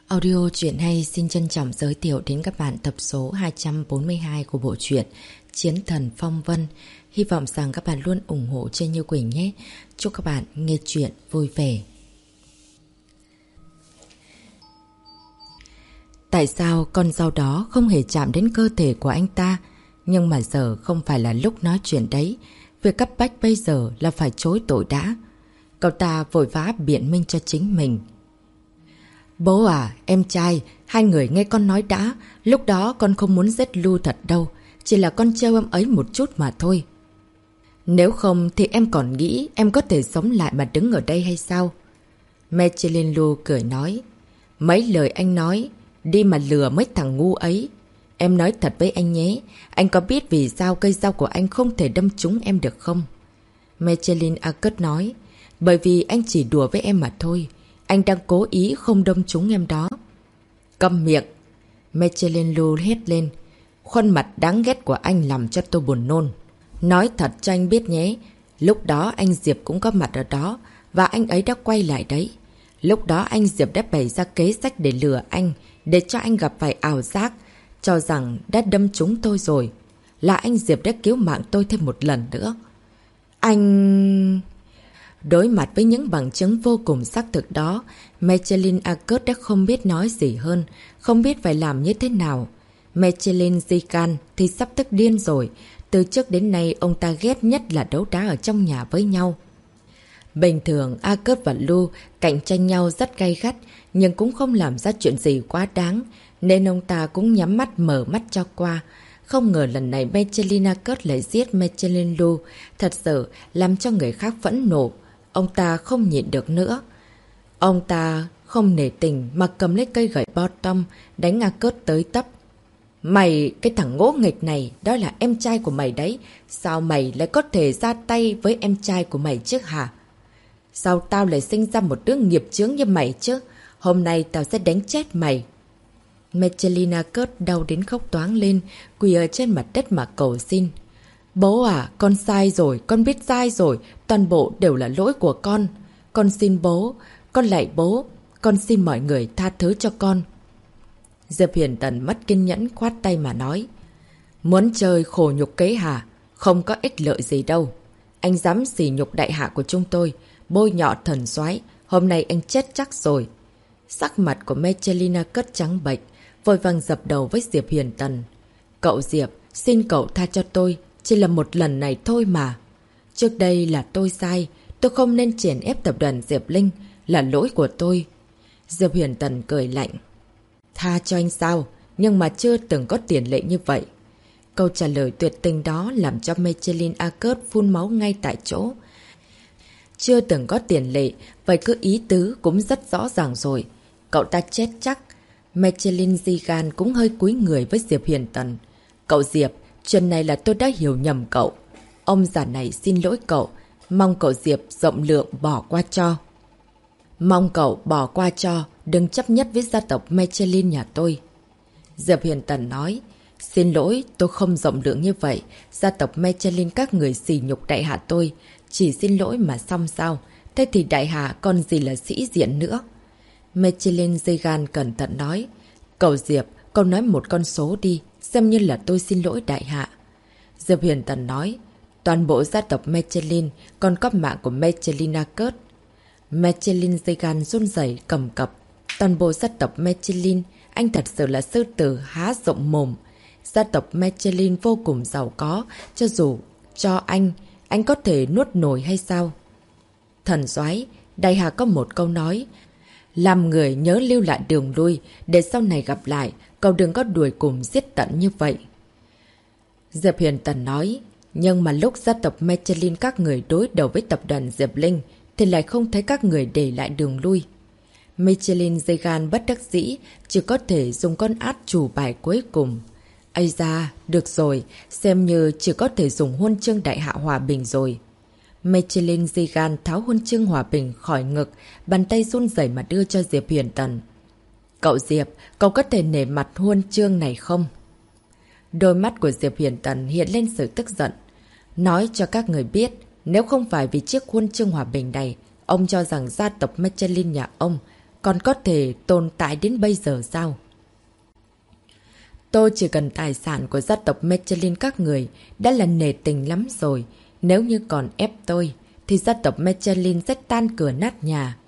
Audio truyện hay xin trân trọng giới thiệu đến các bạn tập số 242 của bộ truyện Chiến Thần Phong Vân. Hy vọng rằng các bạn luôn ủng hộ cho Như Quỳnh nhé. Chúc các bạn nghe truyện vui vẻ. Tại sao con dao đó không hề chạm đến cơ thể của anh ta? Nhưng mà giờ không phải là lúc nói chuyện đấy. Việc cấp bách bây giờ là phải chối tội đã. Cậu ta vội vã biện minh cho chính mình. Bố à, em trai, hai người nghe con nói đã. Lúc đó con không muốn giết Lu thật đâu. Chỉ là con trêu em ấy một chút mà thôi. Nếu không thì em còn nghĩ em có thể sống lại mà đứng ở đây hay sao? Mechelin Lu cười nói. Mấy lời anh nói, đi mà lừa mấy thằng ngu ấy. Em nói thật với anh nhé, anh có biết vì sao cây dao của anh không thể đâm trúng em được không? Mechelin Akut nói. Bởi vì anh chỉ đùa với em mà thôi. Anh đang cố ý không đâm trúng em đó. Câm miệng! Mechelin Lu hét lên. Khuôn mặt đáng ghét của anh làm cho tôi buồn nôn. Nói thật cho anh biết nhé. Lúc đó anh Diệp cũng có mặt ở đó. Và anh ấy đã quay lại đấy. Lúc đó anh Diệp đã bày ra kế sách để lừa anh. Để cho anh gặp phải ảo giác. Cho rằng đã đâm trúng tôi rồi. Là anh Diệp đã cứu mạng tôi thêm một lần nữa. Anh... Đối mặt với những bằng chứng vô cùng xác thực đó, Mechelin Akut đã không biết nói gì hơn, không biết phải làm như thế nào. Mechelin Zikan thì sắp tức điên rồi, từ trước đến nay ông ta ghét nhất là đấu đá ở trong nhà với nhau. Bình thường Akut và Lu cạnh tranh nhau rất gay gắt, nhưng cũng không làm ra chuyện gì quá đáng, nên ông ta cũng nhắm mắt mở mắt cho qua. Không ngờ lần này Mechelin Akut lại giết Mechelin Lu, thật sự làm cho người khác phẫn nộ. Ông ta không nhịn được nữa. Ông ta không nể tình mà cầm lấy cây gậy bottom đánh Akut tới tấp. Mày, cái thằng ngỗ nghịch này, đó là em trai của mày đấy. Sao mày lại có thể ra tay với em trai của mày chứ hả? Sao tao lại sinh ra một đứa nghiệp chướng như mày chứ? Hôm nay tao sẽ đánh chết mày. Mechelin Akut đau đến khóc toáng lên, quỳ ở trên mặt đất mà cầu xin. Bố à, con sai rồi, con biết sai rồi, toàn bộ đều là lỗi của con. Con xin bố, con lạy bố, con xin mọi người tha thứ cho con. Diệp Hiền Tần mất kiên nhẫn khoát tay mà nói. Muốn chơi khổ nhục kế hả? Không có ích lợi gì đâu. Anh dám sỉ nhục đại hạ của chúng tôi, bôi nhọ thần soái, hôm nay anh chết chắc rồi. Sắc mặt của Mechelin Akut trắng bệch, vội vàng dập đầu với Diệp Hiền Tần. Cậu Diệp, xin cậu tha cho tôi. Chỉ là một lần này thôi mà. Trước đây là tôi sai. Tôi không nên chèn ép tập đoàn Diệp Linh. Là lỗi của tôi. Diệp Huyền Tần cười lạnh. Tha cho anh sao? Nhưng mà chưa từng có tiền lệ như vậy. Câu trả lời tuyệt tình đó làm cho Mechelin Akut phun máu ngay tại chỗ. Chưa từng có tiền lệ. Vậy cứ ý tứ cũng rất rõ ràng rồi. Cậu ta chết chắc. Mechelin Zigan cũng hơi cúi người với Diệp Huyền Tần. Cậu Diệp, chuyện này là tôi đã hiểu nhầm cậu. Ông già này xin lỗi cậu. Mong cậu Diệp rộng lượng bỏ qua cho. Mong cậu bỏ qua cho. Đừng chấp nhất với gia tộc Mechelin nhà tôi. Diệp Huyền Tần nói. Xin lỗi, tôi không rộng lượng như vậy. Gia tộc Mechelin các người sỉ nhục đại hạ tôi. Chỉ xin lỗi mà xong sao? Thế thì đại hạ còn gì là sĩ diện nữa? Mechelin Zigan cẩn thận nói. Cậu Diệp, cậu nói một con số đi. Xem như là tôi xin lỗi đại hạ. Diệp Huyền Tần nói. Toàn bộ gia tộc Mechelin còn có mạng của Mechelin Akut. Mechelin Zigan run rẩy cầm cập. Toàn bộ gia tộc Mechelin, anh thật sự là sư tử há rộng mồm. Gia tộc Mechelin vô cùng giàu có. Cho dù cho anh có thể nuốt nổi hay sao? Thần soái, đại hạ có một câu nói. Làm người nhớ lưu lại đường lui. Để sau này gặp lại, cậu đừng có đuổi cùng giết tận như vậy. Diệp Huyền Tần nói. Nhưng mà lúc gia tộc Mechelin các người đối đầu với tập đoàn Diệp Linh thì lại không thấy các người để lại đường lui. Mechelin Zigan bất đắc dĩ, chỉ có thể dùng con át chủ bài cuối cùng. Ây da, được rồi, xem như chỉ có thể dùng huân chương đại hạ hòa bình rồi. Mechelin Zigan tháo huân chương hòa bình khỏi ngực, bàn tay run rẩy mà đưa cho Diệp Huyền Tần. Cậu Diệp, cậu có thể nể mặt huân chương này không? Đôi mắt của Diệp Huyền Tần hiện lên sự tức giận. Nói cho các người biết, nếu không phải vì chiếc huân chương hòa bình này, ông cho rằng gia tộc Mechelin nhà ông còn có thể tồn tại đến bây giờ sao? Tôi chỉ cần tài sản của gia tộc Mechelin các người đã là nể tình lắm rồi. Nếu như còn ép tôi, thì gia tộc Mechelin sẽ tan cửa nát nhà.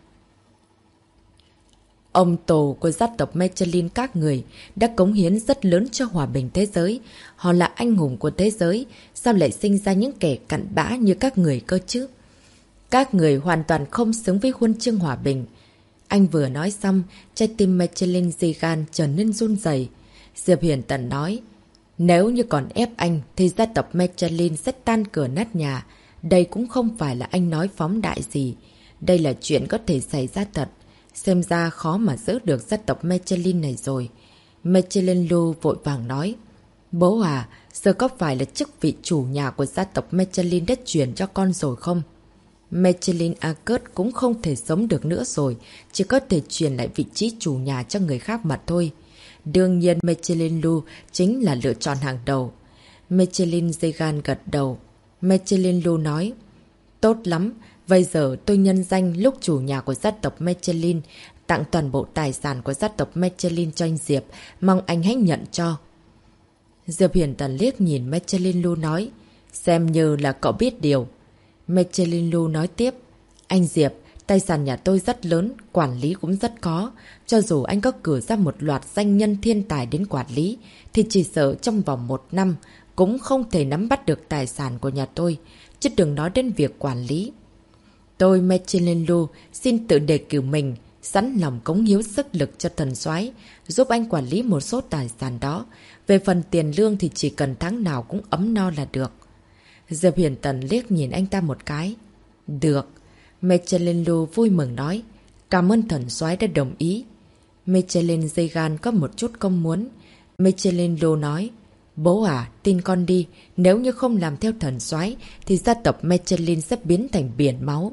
Ông tổ của gia tộc Mechelin các người đã cống hiến rất lớn cho hòa bình thế giới. Họ là anh hùng của thế giới. Sao lại sinh ra những kẻ cặn bã như các người cơ chứ? Các người hoàn toàn không xứng với huân chương hòa bình. Anh vừa nói xong, trái tim Mechelin Zigan trở nên run rẩy. Diệp Hiển Tần nói, nếu như còn ép anh thì gia tộc Mechelin sẽ tan cửa nát nhà. Đây cũng không phải là anh nói phóng đại gì. Đây là chuyện có thể xảy ra thật. Xem ra khó mà giữ được gia tộc Mechelin này rồi. Mechelin Lu vội vàng nói, bố à, giờ có phải là chức vị chủ nhà của gia tộc Mechelin đã chuyển cho con rồi không? Mechelin Akert cũng không thể sống được nữa rồi, chỉ có thể chuyển lại vị trí chủ nhà cho người khác mà thôi. Đương nhiên Mechelin Lu chính là lựa chọn hàng đầu. Mechelin Zegan gật đầu. Mechelin Lu nói, tốt lắm, bây giờ tôi nhân danh lúc chủ nhà của gia tộc Mechelin, tặng toàn bộ tài sản của gia tộc Mechelin cho anh Diệp, mong anh hãy nhận cho. Diệp Hiển Tần liếc nhìn Mechelin Lu nói, xem như là cậu biết điều. Mechelin Lu nói tiếp, anh Diệp, tài sản nhà tôi rất lớn, quản lý cũng rất khó. Cho dù anh có cử ra một loạt danh nhân thiên tài đến quản lý, thì chỉ sợ trong vòng 1 năm cũng không thể nắm bắt được tài sản của nhà tôi, chứ đừng nói đến việc quản lý. Tôi Mechelin Lu xin tự đề cử mình, sẵn lòng cống hiến sức lực cho thần soái, giúp anh quản lý một số tài sản đó. Về phần tiền lương thì chỉ cần tháng nào cũng ấm no là được. Diệp Hiển Tần liếc nhìn anh ta một cái. Được. Mechelin Lu vui mừng nói, cảm ơn thần soái đã đồng ý. Mechelin Zegan có một chút không muốn. Mechelin Lu nói, bố à, tin con đi, nếu như không làm theo thần soái thì gia tộc Mechelin sẽ biến thành biển máu.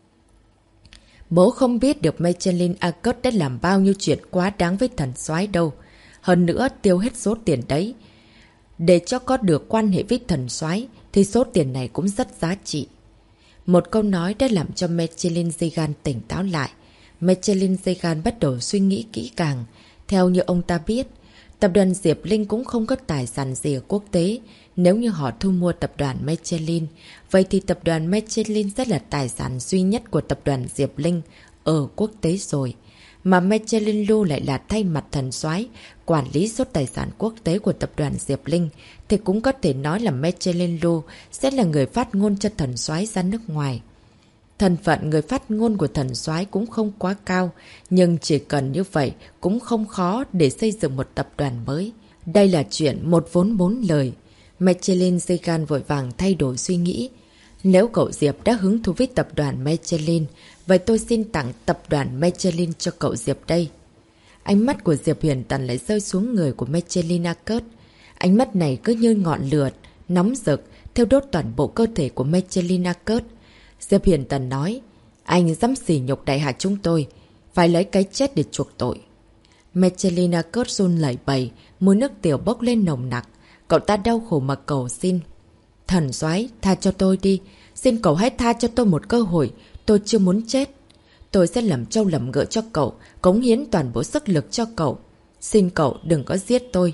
Bố không biết được Mechelin Akert đã làm bao nhiêu chuyện quá đáng với thần soái đâu. Hơn nữa tiêu hết số tiền đấy. Để cho có được quan hệ với thần soái thì số tiền này cũng rất giá trị. Một câu nói đã làm cho Mechelin Zegan tỉnh táo lại. Mechelin Zegan bắt đầu suy nghĩ kỹ càng. Theo như ông ta biết, tập đoàn Diệp Linh cũng không có tài sản gì ở quốc tế. Nếu như họ thu mua tập đoàn Mechelin, vậy thì tập đoàn Mechelin sẽ là tài sản duy nhất của tập đoàn Diệp Linh ở quốc tế rồi. Mà Mechelin Lu lại là thay mặt thần soái quản lý số tài sản quốc tế của tập đoàn Diệp Linh, thì cũng có thể nói là Mechelin Lu sẽ là người phát ngôn cho thần soái ra nước ngoài. Thân phận người phát ngôn của thần soái cũng không quá cao, nhưng chỉ cần như vậy cũng không khó để xây dựng một tập đoàn mới. Đây là chuyện một vốn 4 lời. Mechelin Zegan vội vàng thay đổi suy nghĩ. Nếu cậu Diệp đã hứng thú với tập đoàn Mechelin, vậy tôi xin tặng tập đoàn Mechelin cho cậu Diệp đây. Ánh mắt của Diệp Hiển Tần lại rơi xuống người của Mechelin Akert. Ánh mắt này cứ như ngọn lửa, nóng rực, thiêu đốt toàn bộ cơ thể của Mechelin Akert. Diệp Hiển Tần nói, anh dám sỉ nhục đại hạ chúng tôi, phải lấy cái chết để chuộc tội. Mechelin Akert run lẩy bẩy, mùi nước tiểu bốc lên nồng nặc. Cậu ta đau khổ mà cầu xin. Thần soái, tha cho tôi đi. Xin cậu hãy tha cho tôi một cơ hội. Tôi chưa muốn chết. Tôi sẽ làm trâu làm ngựa cho cậu, cống hiến toàn bộ sức lực cho cậu. Xin cậu đừng có giết tôi.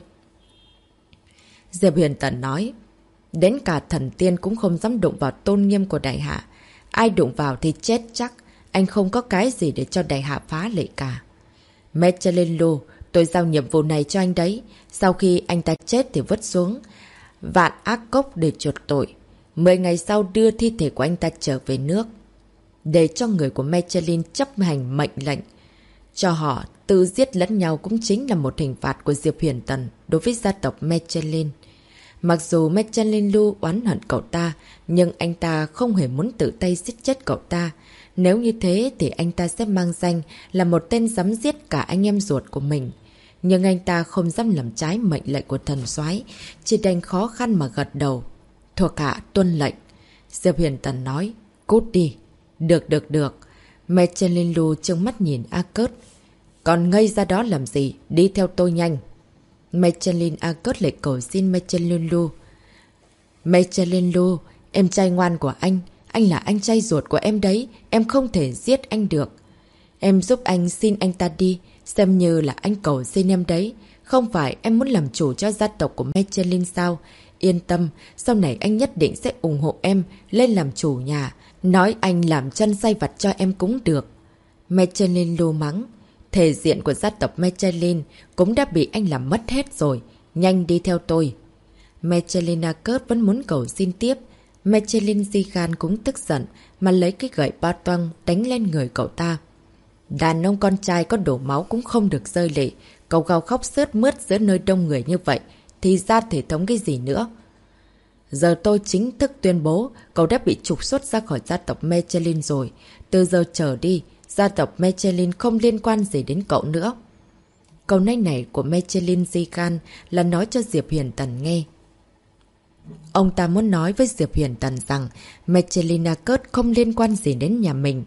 Diệp Hiển Tần nói, đến cả thần tiên cũng không dám đụng vào tôn nghiêm của đại hạ. Ai đụng vào thì chết chắc. Anh không có cái gì để cho đại hạ phá lệ cả. Mechelin Lu, tôi giao nhiệm vụ này cho anh đấy. Sau khi anh ta chết thì vứt xuống vạn ác cốc để chuộc tội. 10 ngày sau đưa thi thể của anh ta trở về nước. Để cho người của Mechelin chấp hành mệnh lệnh. Cho họ tự giết lẫn nhau cũng chính là một hình phạt của Diệp Hiển Tần đối với gia tộc Mechelin. Mặc dù Mechelin Lu oán hận cậu ta, nhưng anh ta không hề muốn tự tay giết chết cậu ta. Nếu như thế thì anh ta sẽ mang danh là một tên dám giết cả anh em ruột của mình. Nhưng anh ta không dám làm trái mệnh lệnh của thần soái, chỉ đành khó khăn mà gật đầu. Thuộc hạ tuân lệnh. Diệp Hiển Tần nói, cút đi. Được. Mechelin Lu trừng mắt nhìn Akert. Còn ngây ra đó làm gì? Đi theo tôi nhanh. Mechelin Akert lại cầu xin Mechelin Lu. Mechelin Lu, em trai ngoan của anh là anh trai ruột của em đấy, em không thể giết anh được. Em giúp anh xin anh ta đi, xem như là anh cầu xin em đấy. Không phải em muốn làm chủ cho gia tộc của Michelin sao? Yên tâm, sau này anh nhất định sẽ ủng hộ em lên làm chủ nhà. Nói anh làm chân say vặt cho em cũng được. Michelin lu mắng. Thể diện của gia tộc Michelin cũng đã bị anh làm mất hết rồi. Nhanh đi theo tôi. Michelin Ackert vẫn muốn cầu xin tiếp. Michelin Zigan cũng tức giận mà lấy cái gậy ba toang đánh lên người cậu ta. Đàn ông con trai có đổ máu cũng không được rơi lệ. Cậu gào khóc sướt mướt giữa nơi đông người như vậy thì ra thể thống cái gì nữa. Giờ tôi chính thức tuyên bố cậu đã bị trục xuất ra khỏi gia tộc Michelin rồi. Từ giờ trở đi, gia tộc Michelin không liên quan gì đến cậu nữa. Câu nói này của Michelin Zigan là nói cho Diệp Huyền Tần nghe. Ông ta muốn nói với Diệp Huyền Tần rằng Michelin Ackert không liên quan gì đến nhà mình.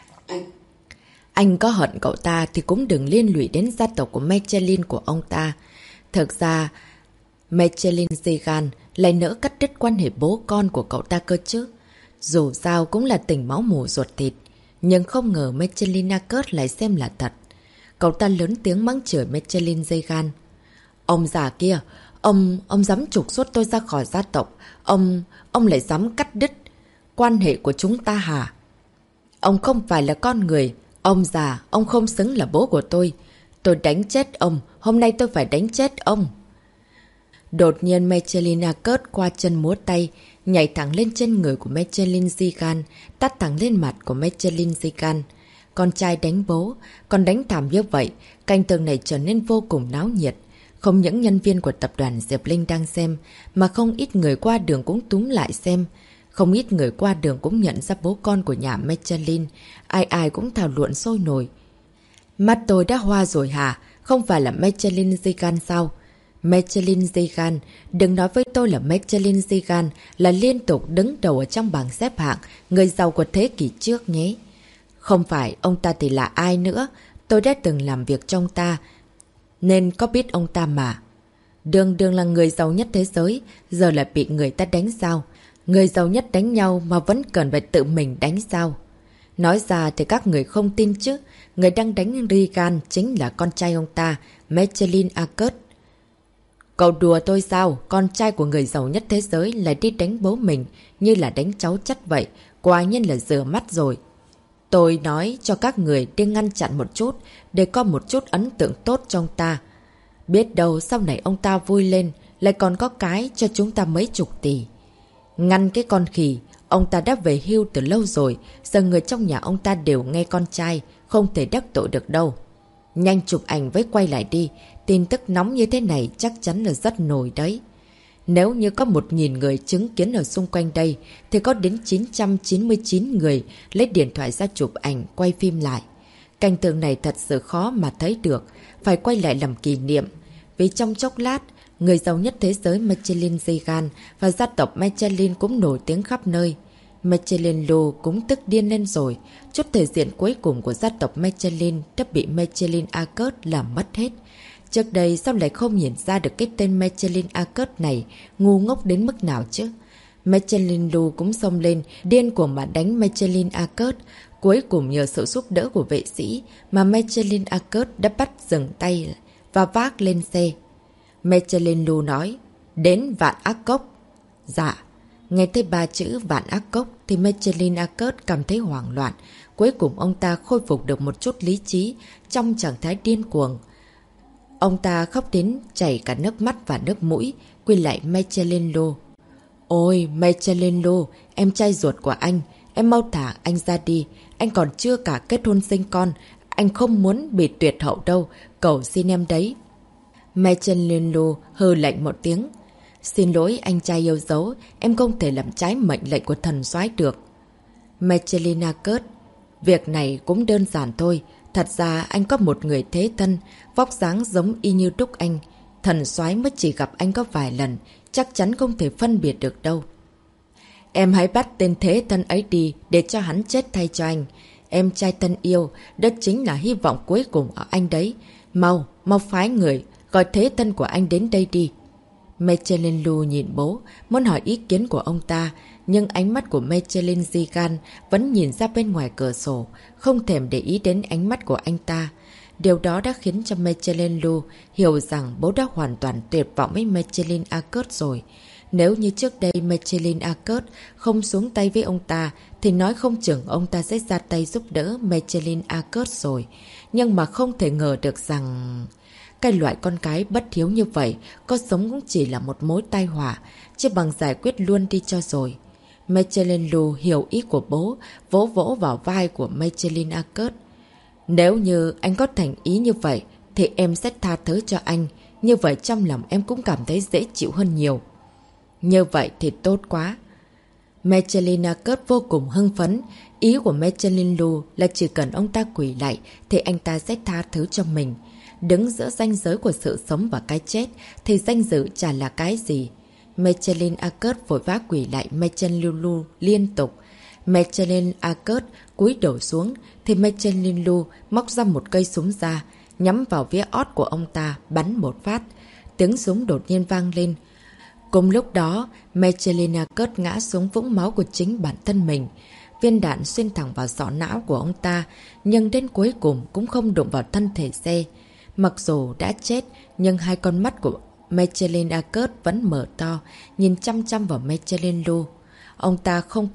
Anh có hận cậu ta thì cũng đừng liên lụy đến gia tộc của Michelin của ông ta. Thực ra, Michelin Zigan lại nỡ cắt đứt quan hệ bố con của cậu ta cơ chứ. Dù sao cũng là tình máu mủ ruột thịt. Nhưng không ngờ Michelin Ackert lại xem là thật. Cậu ta lớn tiếng mắng chửi Michelin Zigan. Ông già kia, ông dám trục xuất tôi ra khỏi gia tộc. Ông lại dám cắt đứt quan hệ của chúng ta hả? Ông không phải là con người. Ông già, ông không xứng là bố của tôi. Tôi đánh chết ông. Hôm nay tôi phải đánh chết ông. Đột nhiên Michelin Ackert qua chân múa tay, nhảy thẳng lên trên người của Michelin Zigan, tát thẳng lên mặt của Michelin Zigan. Con trai đánh bố, còn đánh thảm như vậy, cảnh tượng này trở nên vô cùng náo nhiệt. Không những nhân viên của tập đoàn Diệp Linh đang xem, mà không ít người qua đường cũng túm lại xem. Không ít người qua đường cũng nhận ra bố con của nhà Michelin, ai ai cũng thảo luận sôi nổi. Mắt tôi đã hoa rồi hả? Không phải là Michelin Zigan sao? Michelin Zigan, đừng nói với tôi là Michelin Zigan là liên tục đứng đầu ở trong bảng xếp hạng người giàu của thế kỷ trước nhé. Không phải, ông ta thì là ai nữa? Tôi đã từng làm việc trong ta, nên có biết ông ta mà. Đường là người giàu nhất thế giới, giờ lại bị người ta đánh sao? Người giàu nhất đánh nhau mà vẫn cần phải tự mình đánh sao? Nói ra thì các người không tin chứ. Người đang đánh Regan chính là con trai ông ta, Michelin Ackert. Cậu đùa tôi sao? Con trai của người giàu nhất thế giới lại đi đánh bố mình như là đánh cháu chắt vậy. Quả nhiên là rửa mắt rồi. Tôi nói cho các người đi ngăn chặn một chút để có một chút ấn tượng tốt trong ta. Biết đâu sau này ông ta vui lên lại còn có cái cho chúng ta mấy chục tỷ. Ngăn cái con khỉ, ông ta đã về hưu từ lâu rồi, giờ người trong nhà ông ta đều nghe con trai, không thể đắc tội được đâu. Nhanh chụp ảnh với quay lại đi, tin tức nóng như thế này chắc chắn là rất nổi đấy. Nếu như có 1.000 người chứng kiến ở xung quanh đây, thì có đến 999 người lấy điện thoại ra chụp ảnh, quay phim lại. Cảnh tượng này thật sự khó mà thấy được, phải quay lại làm kỷ niệm. Vì trong chốc lát, người giàu nhất thế giới Michelin Zigan và gia tộc Michelin cũng nổi tiếng khắp nơi. Michelin Lu cũng tức điên lên rồi. Chút thể diện cuối cùng của gia tộc Michelin đã bị Michelin Ackert làm mất hết. Trước đây sao lại không nhìn ra được cái tên Michelin Ackert này ngu ngốc đến mức nào chứ? Michelin Lu cũng xông lên, điên cuồng mà đánh Michelin Ackert. Cuối cùng nhờ sự giúp đỡ của vệ sĩ mà Michelin Ackert đã bắt dừng tay và vác lên xe. Michelin Lu nói, đến Vạn Ác Cốc. Dạ. Nghe thấy 3 chữ Vạn Ác Cốc thì Michelin Ackert cảm thấy hoảng loạn. Cuối cùng ông ta khôi phục được một chút lý trí trong trạng thái điên cuồng. Ông ta khóc đến chảy cả nước mắt và nước mũi, quỳ lại Michelin Lu. Ôi, Michelin Lu, em trai ruột của anh, em mau thả anh ra đi. Anh còn chưa cả kết hôn sinh con, anh không muốn bị tuyệt hậu đâu, cầu xin em đấy. Michelin Lu hừ lạnh một tiếng. Xin lỗi anh trai yêu dấu, em không thể làm trái mệnh lệnh của thần soái được. Michelin Ackert, việc này cũng đơn giản thôi. Thật ra anh có một người thế thân, vóc dáng giống y như đúc anh. Thần soái mới chỉ gặp anh có vài lần, chắc chắn không thể phân biệt được đâu. Em hãy bắt tên thế thân ấy đi để cho hắn chết thay cho anh. Em trai thân yêu, đó chính là hy vọng cuối cùng ở anh đấy. Mau phái người, gọi thế thân của anh đến đây đi. Michelin Lu nhìn bố, muốn hỏi ý kiến của ông ta, Nhưng ánh mắt của Michelin Zigan vẫn nhìn ra bên ngoài cửa sổ, không thèm để ý đến ánh mắt của anh ta. Điều đó đã khiến cho Michelin Lu hiểu rằng bố đã hoàn toàn tuyệt vọng với Michelin Arcot rồi. Nếu như trước đây Michelin Arcot không xuống tay với ông ta, thì nói không chừng ông ta sẽ ra tay giúp đỡ Michelin Arcot rồi. Nhưng mà không thể ngờ được rằng cái loại con cái bất hiếu như vậy, có sống cũng chỉ là một mối tai họa, chứ bằng giải quyết luôn đi cho rồi. Michelin Lu hiểu ý của bố, vỗ vỗ vào vai của Michelin Arcot. Nếu như anh có thành ý như vậy, thì em sẽ tha thứ cho anh. Như vậy trong lòng em cũng cảm thấy dễ chịu hơn nhiều. Như vậy thì tốt quá. Michelin Arcot vô cùng hưng phấn. Ý của Michelin Lu là chỉ cần ông ta quỳ lại thì anh ta sẽ tha thứ cho mình. Đứng giữa ranh giới của sự sống và cái chết thì danh dự chả là cái gì. Michelin Arcot vội vã quỳ lại Michelin Lu liên tục. Michelin Arcot cúi đầu xuống thì Michelin Lu móc ra một cây súng ra, nhắm vào phía ót của ông ta, bắn một phát. Tiếng súng đột nhiên vang lên. Cùng lúc đó, Michelin Arcot ngã xuống vũng máu của chính bản thân mình. Viên đạn xuyên thẳng vào sọ não của ông ta, nhưng đến cuối cùng cũng không đụng vào thân thể xe. Mặc dù đã chết, nhưng hai con mắt của Michelin Arcot vẫn mở to, nhìn chăm chăm vào Michelin Lu. Ông ta không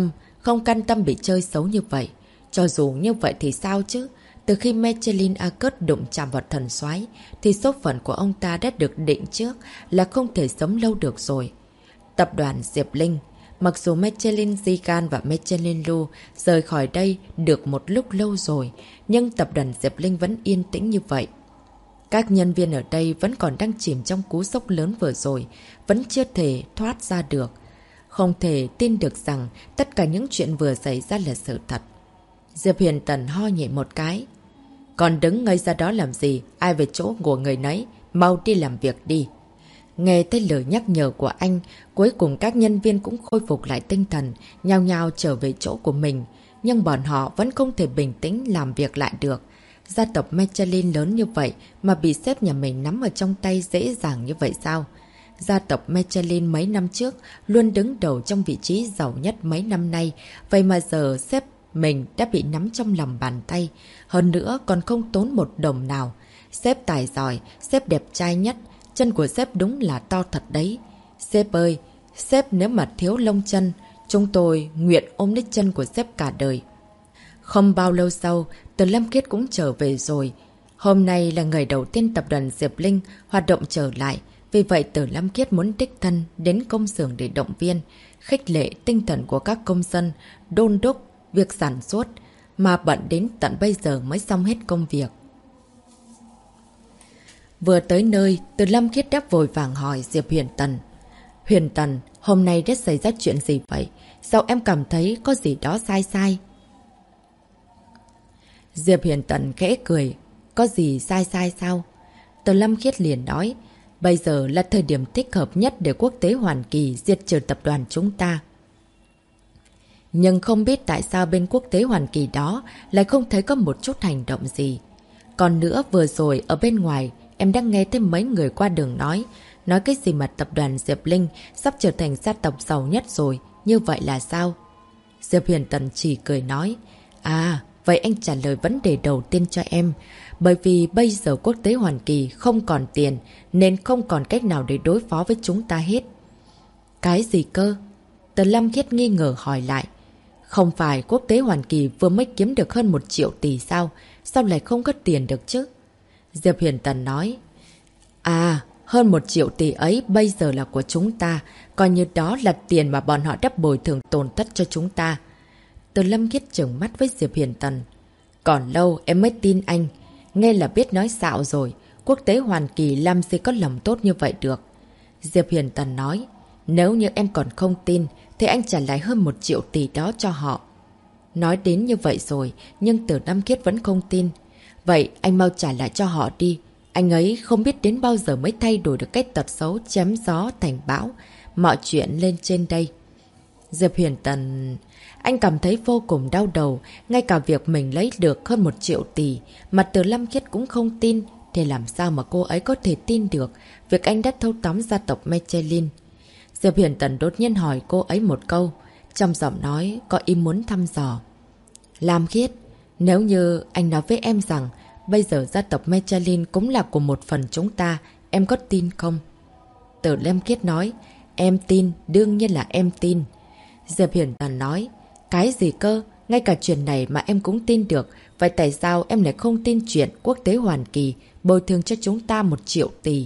can tâm bị chơi xấu như vậy. Cho dù như vậy thì sao chứ? Từ khi Michelin Arcot đụng chạm vào thần soái thì số phận của ông ta đã được định trước là không thể sống lâu được rồi. Tập đoàn Diệp Linh. Mặc dù Michelin Zigan và Michelin Lu rời khỏi đây được một lúc lâu rồi, nhưng tập đoàn Diệp Linh vẫn yên tĩnh như vậy. Các nhân viên ở đây vẫn còn đang chìm trong cú sốc lớn vừa rồi, vẫn chưa thể thoát ra được. Không thể tin được rằng tất cả những chuyện vừa xảy ra là sự thật. Diệp Huyền Tần ho nhẹ một cái. Còn đứng ngây ra đó làm gì? Ai về chỗ của người nấy? Mau đi làm việc đi. Nghe thấy lời nhắc nhở của anh, cuối cùng các nhân viên cũng khôi phục lại tinh thần, nhao nhao trở về chỗ của mình. Nhưng bọn họ vẫn không thể bình tĩnh làm việc lại được. Gia tộc Michelin lớn như vậy mà bị sếp nhà mình nắm ở trong tay dễ dàng như vậy sao? Gia tộc Michelin mấy năm trước luôn đứng đầu trong vị trí giàu nhất mấy năm nay, vậy mà giờ sếp mình đã bị nắm trong lòng bàn tay. Hơn nữa còn không tốn một đồng nào. Sếp tài giỏi, sếp đẹp trai nhất. Chân của sếp đúng là to thật đấy. Sếp ơi, sếp nếu mà thiếu lông chân, chúng tôi nguyện ôm lấy chân của sếp cả đời. Không bao lâu sau, Từ Lâm Khiết cũng trở về rồi. Hôm nay là ngày đầu tiên tập đoàn Diệp Linh hoạt động trở lại. Vì vậy Từ Lâm Khiết muốn đích thân đến công xưởng để động viên, khích lệ tinh thần của các công dân, đôn đốc việc sản xuất, mà bận đến tận bây giờ mới xong hết công việc. Vừa tới nơi, Từ Lâm Khiết đã vội vàng hỏi Diệp Huyền Tần. Huyền Tần, hôm nay đã xảy ra chuyện gì vậy? Sao em cảm thấy có gì đó sai sai? Diệp Huyền Tần khẽ cười. Có gì sai sai sao? Từ Lâm Khiết liền nói. Bây giờ là thời điểm thích hợp nhất để Quốc tế Hoàn Kỳ diệt trừ tập đoàn chúng ta. Nhưng không biết tại sao bên Quốc tế Hoàn Kỳ đó lại không thấy có một chút hành động gì. Còn nữa vừa rồi ở bên ngoài em đang nghe thêm mấy người qua đường nói cái gì mà tập đoàn Diệp Linh sắp trở thành gia tộc giàu nhất rồi. Như vậy là sao? Diệp Huyền Tần chỉ cười nói. À, vậy anh trả lời vấn đề đầu tiên cho em. Bởi vì bây giờ Quốc tế Hoàn Kỳ không còn tiền nên không còn cách nào để đối phó với chúng ta hết. Cái gì cơ? Từ Lâm Khiết nghi ngờ hỏi lại. Không phải Quốc tế Hoàn Kỳ vừa mới kiếm được hơn 1 triệu tỷ sao? Sao lại không có tiền được chứ? Diệp Huyền Tần nói. À, hơn 1 triệu tỷ ấy bây giờ là của chúng ta. Coi như đó là tiền mà bọn họ đã bồi thường tổn thất cho chúng ta. Từ Lâm Khiết trừng mắt với Diệp Huyền Tần. Còn lâu em mới tin anh. Nghe là biết nói xạo rồi. Quốc tế Hoàn Kỳ làm gì có lòng tốt như vậy được. Diệp Huyền Tần nói. Nếu như em còn không tin thì anh trả lại hơn 1 triệu tỷ đó cho họ. Nói đến như vậy rồi, nhưng Từ Lâm Khiết vẫn không tin. Vậy anh mau trả lại cho họ đi. Anh ấy không biết đến bao giờ mới thay đổi được cái tật xấu chém gió thành bão. Mọi chuyện lên trên đây. Diệp Huyền Tần... Anh cảm thấy vô cùng đau đầu. Ngay cả việc mình lấy được hơn 1 triệu tỷ mà Từ Lâm Khiết cũng không tin. Thì làm sao mà cô ấy có thể tin được việc anh đã thâu tóm gia tộc Michelin? Diệp Huyền Tần đột nhiên hỏi cô ấy một câu, trong giọng nói có ý muốn thăm dò. Lam Khiết, nếu như anh nói với em rằng bây giờ gia tộc Mechalin cũng là của một phần chúng ta, em có tin không? Từ Lam Khiết nói, em tin, đương nhiên là em tin. Diệp Huyền Tần nói, cái gì cơ? Ngay cả chuyện này mà em cũng tin được. Vậy tại sao em lại không tin chuyện quốc tế Hoàn Kỳ bồi thường cho chúng ta 1 triệu tỷ?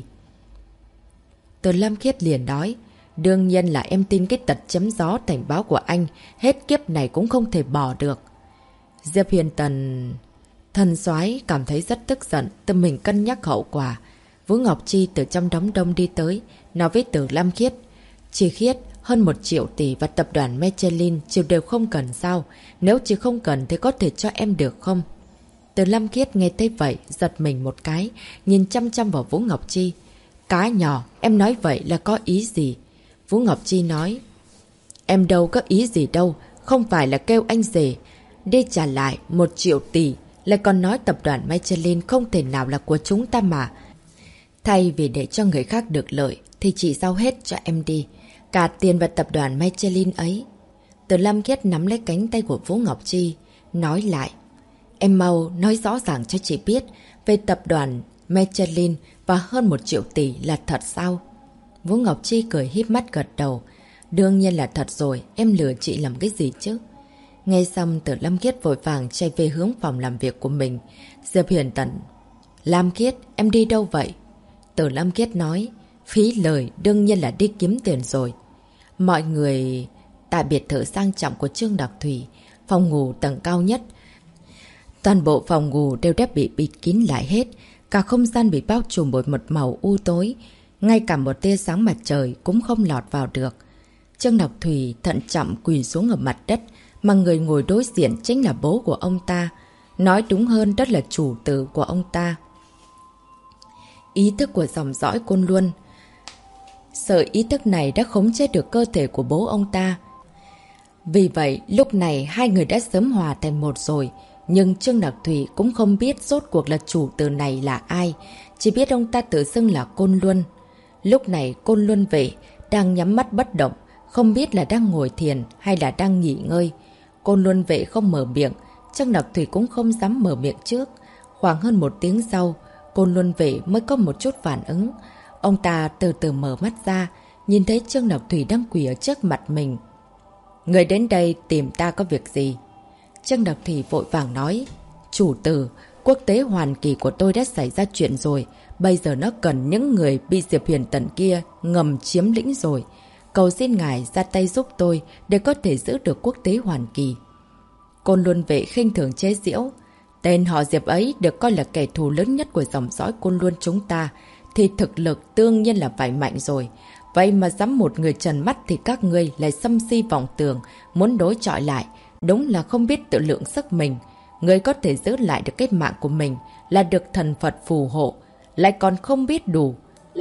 Từ Lam Khiết liền nói, đương nhiên là em tin cái tật chấm gió thành báo của anh, hết kiếp này cũng không thể bỏ được. Diệp Huyền Tần... Thần soái cảm thấy rất tức giận, tự mình cân nhắc hậu quả. Vũ Ngọc Chi từ trong đám đông đi tới, nói với Từ Lam Khiết, chị Khiết, hơn 1 triệu tỷ và tập đoàn Mechalin chị đều không cần sao? Nếu chị không cần thì có thể cho em được không? Từ Lam Khiết nghe thấy vậy, giật mình một cái, nhìn chăm chăm vào Vũ Ngọc Chi. Cá nhỏ, em nói vậy là có ý gì? Vũ Ngọc Chi nói, em đâu có ý gì đâu, không phải là kêu anh rể đi trả lại 1 triệu tỷ, lại còn nói tập đoàn Mechalin không thể nào là của chúng ta mà. Thay vì để cho người khác được lợi, thì chị giao hết cho em đi. Cả tiền và tập đoàn Mechalin ấy. Từ Lam Khiết nắm lấy cánh tay của Vũ Ngọc Chi, nói lại. Em mau nói rõ ràng cho chị biết về tập đoàn Mechalin và hơn 1 triệu tỷ là thật sao? Vũ Ngọc Chi cười híp mắt gật đầu. Đương nhiên là thật rồi, em lừa chị làm cái gì chứ? Nghe xong Từ Lam Khiết vội vàng chạy về hướng phòng làm việc của mình. Diệp Huyền Tần. Lam Khiết, em đi đâu vậy? Từ Lam Khiết nói. Phí lời, đương nhiên là đi kiếm tiền rồi. Mọi người... Tại biệt thự sang trọng của Trương Đặc Thủy, phòng ngủ tầng cao nhất. Toàn bộ phòng ngủ đều đã bị bịt kín lại hết. Cả không gian bị bao trùm bởi một màu u tối. Ngay cả một tia sáng mặt trời cũng không lọt vào được. Trương Đặc Thủy thận trọng quỳ xuống ở mặt đất, mà người ngồi đối diện chính là bố của ông ta. Nói đúng hơn, đó là chủ tử của ông ta. Ý thức của dòng dõi Côn Luân. Sợ ý thức này đã khống chế được cơ thể của bố ông ta. Vì vậy, lúc này hai người đã sớm hòa thành một rồi. Nhưng Trương Đặc Thủy cũng không biết rốt cuộc là chủ tử này là ai. Chỉ biết ông ta tự xưng là Côn Luân. Lúc này Côn Luân Vệ đang nhắm mắt bất động, không biết là đang ngồi thiền hay là đang nghỉ ngơi. Côn Luân Vệ không mở miệng, Trương Đặc Thủy cũng không dám mở miệng trước. Khoảng hơn 1 tiếng sau, Côn Luân Vệ mới có một chút phản ứng. Ông ta từ từ mở mắt ra, nhìn thấy Trương Đặc Thủy đang quỳ ở trước mặt mình. Người đến đây tìm ta có việc gì? Trương Đặc Thủy vội vàng nói. Chủ tử, quốc tế Hoàn Kỳ của tôi đã xảy ra chuyện rồi. Bây giờ nó cần những người bị Diệp Huyền Tần kia ngầm chiếm lĩnh rồi. Cầu xin ngài ra tay giúp tôi để có thể giữ được quốc tế Hoàn Kỳ. Côn Luân Vệ khinh thường chế giễu. Tên họ Diệp ấy được coi là kẻ thù lớn nhất của dòng dõi Côn Luân chúng ta, thì thực lực đương nhiên là phải mạnh rồi. Vậy mà dám một người trần mắt thì các ngươi lại xâm si vọng tưởng, muốn đối chọi lại. Đúng là không biết tự lượng sức mình. Người có thể giữ lại được cái mạng của mình là được thần Phật phù hộ, lại còn không biết đủ.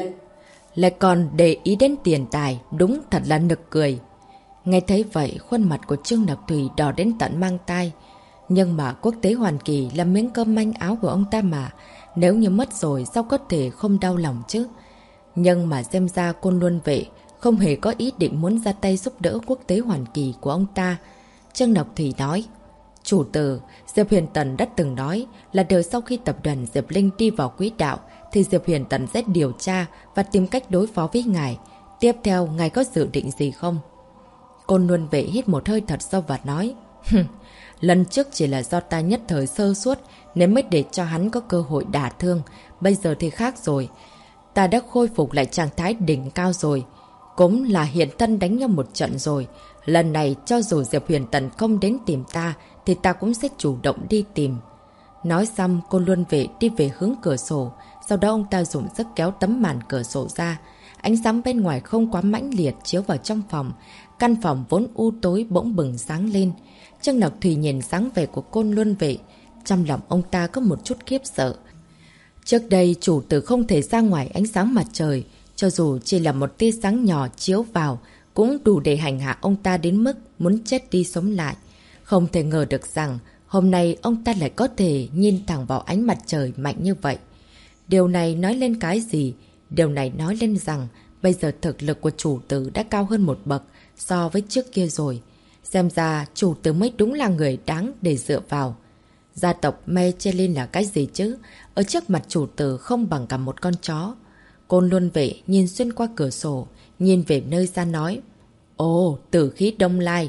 Lại còn để ý đến tiền tài, đúng thật là nực cười. Nghe thấy vậy, khuôn mặt của Trương Đặc Thủy đỏ đến tận mang tai. Nhưng mà quốc tế Hoàn Kỳ là miếng cơm manh áo của ông ta mà. Nếu như mất rồi sao có thể không đau lòng chứ? Nhưng mà xem ra Côn Luân Vệ không hề có ý định muốn ra tay giúp đỡ quốc tế Hoàn Kỳ của ông ta. Trương Đặc Thủy nói. Chủ tử, Diệp Huyền Tần đã từng nói là đợi sau khi tập đoàn Diệp Linh đi vào quỹ đạo thì Diệp Huyền Tần sẽ điều tra và tìm cách đối phó với ngài. Tiếp theo, ngài có dự định gì không? Côn Luân Vệ hít một hơi thật sâu và nói. Lần trước chỉ là do ta nhất thời sơ suất nên mới để cho hắn có cơ hội đả thương. Bây giờ thì khác rồi. Ta đã khôi phục lại trạng thái đỉnh cao rồi. Cũng là hiện thân đánh nhau một trận rồi. Lần này cho dù Diệp Huyền Tần không đến tìm ta thì ta cũng sẽ chủ động đi tìm. Nói xong, Côn Luân Vệ đi về hướng cửa sổ. Sau đó ông ta dùng sức kéo tấm màn cửa sổ ra. Ánh sáng bên ngoài không quá mãnh liệt chiếu vào trong phòng. Căn phòng vốn u tối bỗng bừng sáng lên. Trương Đặc Thủy nhìn dáng vẻ của Côn Luân Vệ. Trong lòng ông ta có một chút khiếp sợ. Trước đây chủ tử không thể ra ngoài ánh sáng mặt trời. Cho dù chỉ là một tia sáng nhỏ chiếu vào cũng đủ để hành hạ ông ta đến mức muốn chết đi sống lại. Không thể ngờ được rằng hôm nay ông ta lại có thể nhìn thẳng vào ánh mặt trời mạnh như vậy. Điều này nói lên cái gì? Điều này nói lên rằng bây giờ thực lực của chủ tử đã cao hơn một bậc so với trước kia rồi. Xem ra chủ tử mới đúng là người đáng để dựa vào. Gia tộc Mechelin là cái gì chứ? Ở trước mặt chủ tử không bằng cả một con chó. Côn Luân Vệ nhìn xuyên qua cửa sổ, nhìn về nơi xa nói. Ồ, tử khí Đông Lai.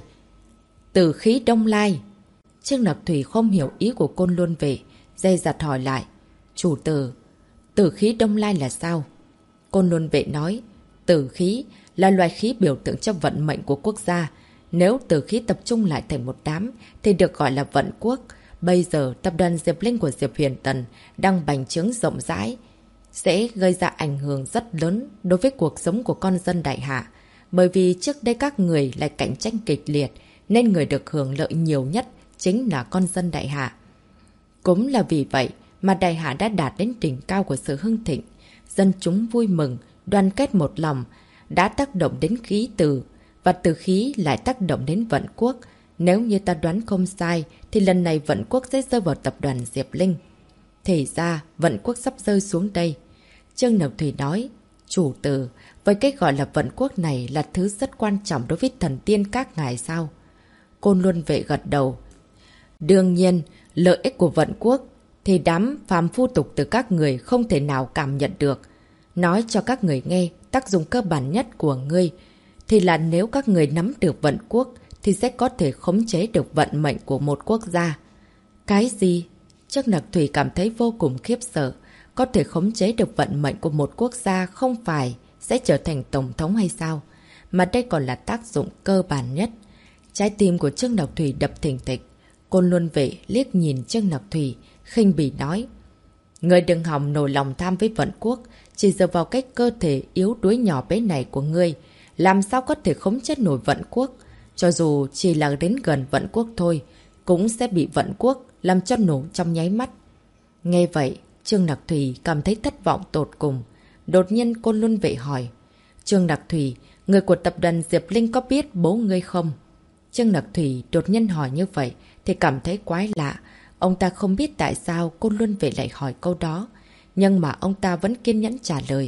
Tử khí Đông Lai. Trương Nặc Thủy không hiểu ý của Côn Luân Vệ, dè dặt hỏi lại. Chủ tử, tử khí Đông Lai là sao? Côn Luân Vệ nói. Tử khí là loại khí biểu tượng cho vận mệnh của quốc gia. Nếu tử khí tập trung lại thành một đám thì được gọi là vận quốc. Bây giờ tập đoàn Diệp Linh của Diệp Huyền Tần đang bành trướng rộng rãi, sẽ gây ra ảnh hưởng rất lớn đối với cuộc sống của con dân đại hạ. Bởi vì trước đây các người lại cạnh tranh kịch liệt, nên người được hưởng lợi nhiều nhất chính là con dân đại hạ. Cũng là vì vậy mà đại hạ đã đạt đến đỉnh cao của sự hưng thịnh. Dân chúng vui mừng, đoàn kết một lòng, đã tác động đến khí từ, và từ khí lại tác động đến vận quốc. Nếu như ta đoán không sai, thì lần này vận quốc sẽ rơi vào tập đoàn Diệp Linh. Thì ra, vận quốc sắp rơi xuống đây. Trương Nặc Thủy nói, chủ tử, với cái gọi là vận quốc này là thứ rất quan trọng đối với thần tiên các ngài sao? Côn Luân Vệ gật đầu. Đương nhiên, lợi ích của vận quốc thì đám phàm phu tục từ các người không thể nào cảm nhận được. Nói cho các người nghe, tác dụng cơ bản nhất của ngươi thì là nếu các người nắm được vận quốc thì sẽ có thể khống chế được vận mệnh của một quốc gia. Cái gì? Trương Nặc Thủy cảm thấy vô cùng khiếp sợ. Có thể khống chế được vận mệnh của một quốc gia không phải sẽ trở thành tổng thống hay sao? Mà đây còn là tác dụng cơ bản nhất. Trái tim của Trương Nặc Thủy đập thình thịch. Côn Luân Vệ liếc nhìn Trương Nặc Thủy, khinh bỉ nói. Ngươi đừng hòng nổi lòng tham với vận quốc, chỉ dựa vào cái cơ thể yếu đuối nhỏ bé này của ngươi. Làm sao có thể khống chế nổi vận quốc? Cho dù chỉ là đến gần vận quốc thôi, cũng sẽ bị vận quốc làm cho nổ trong nháy mắt. Nghe vậy, Trương Nặc Thủy cảm thấy thất vọng tột cùng. Đột nhiên Côn Luân Vệ hỏi. Trương Nặc Thủy, người của tập đoàn Diệp Linh có biết bố ngươi không? Trương Nặc Thủy đột nhiên hỏi như vậy thì cảm thấy quái lạ. Ông ta không biết tại sao Côn Luân Vệ lại hỏi câu đó. Nhưng mà ông ta vẫn kiên nhẫn trả lời.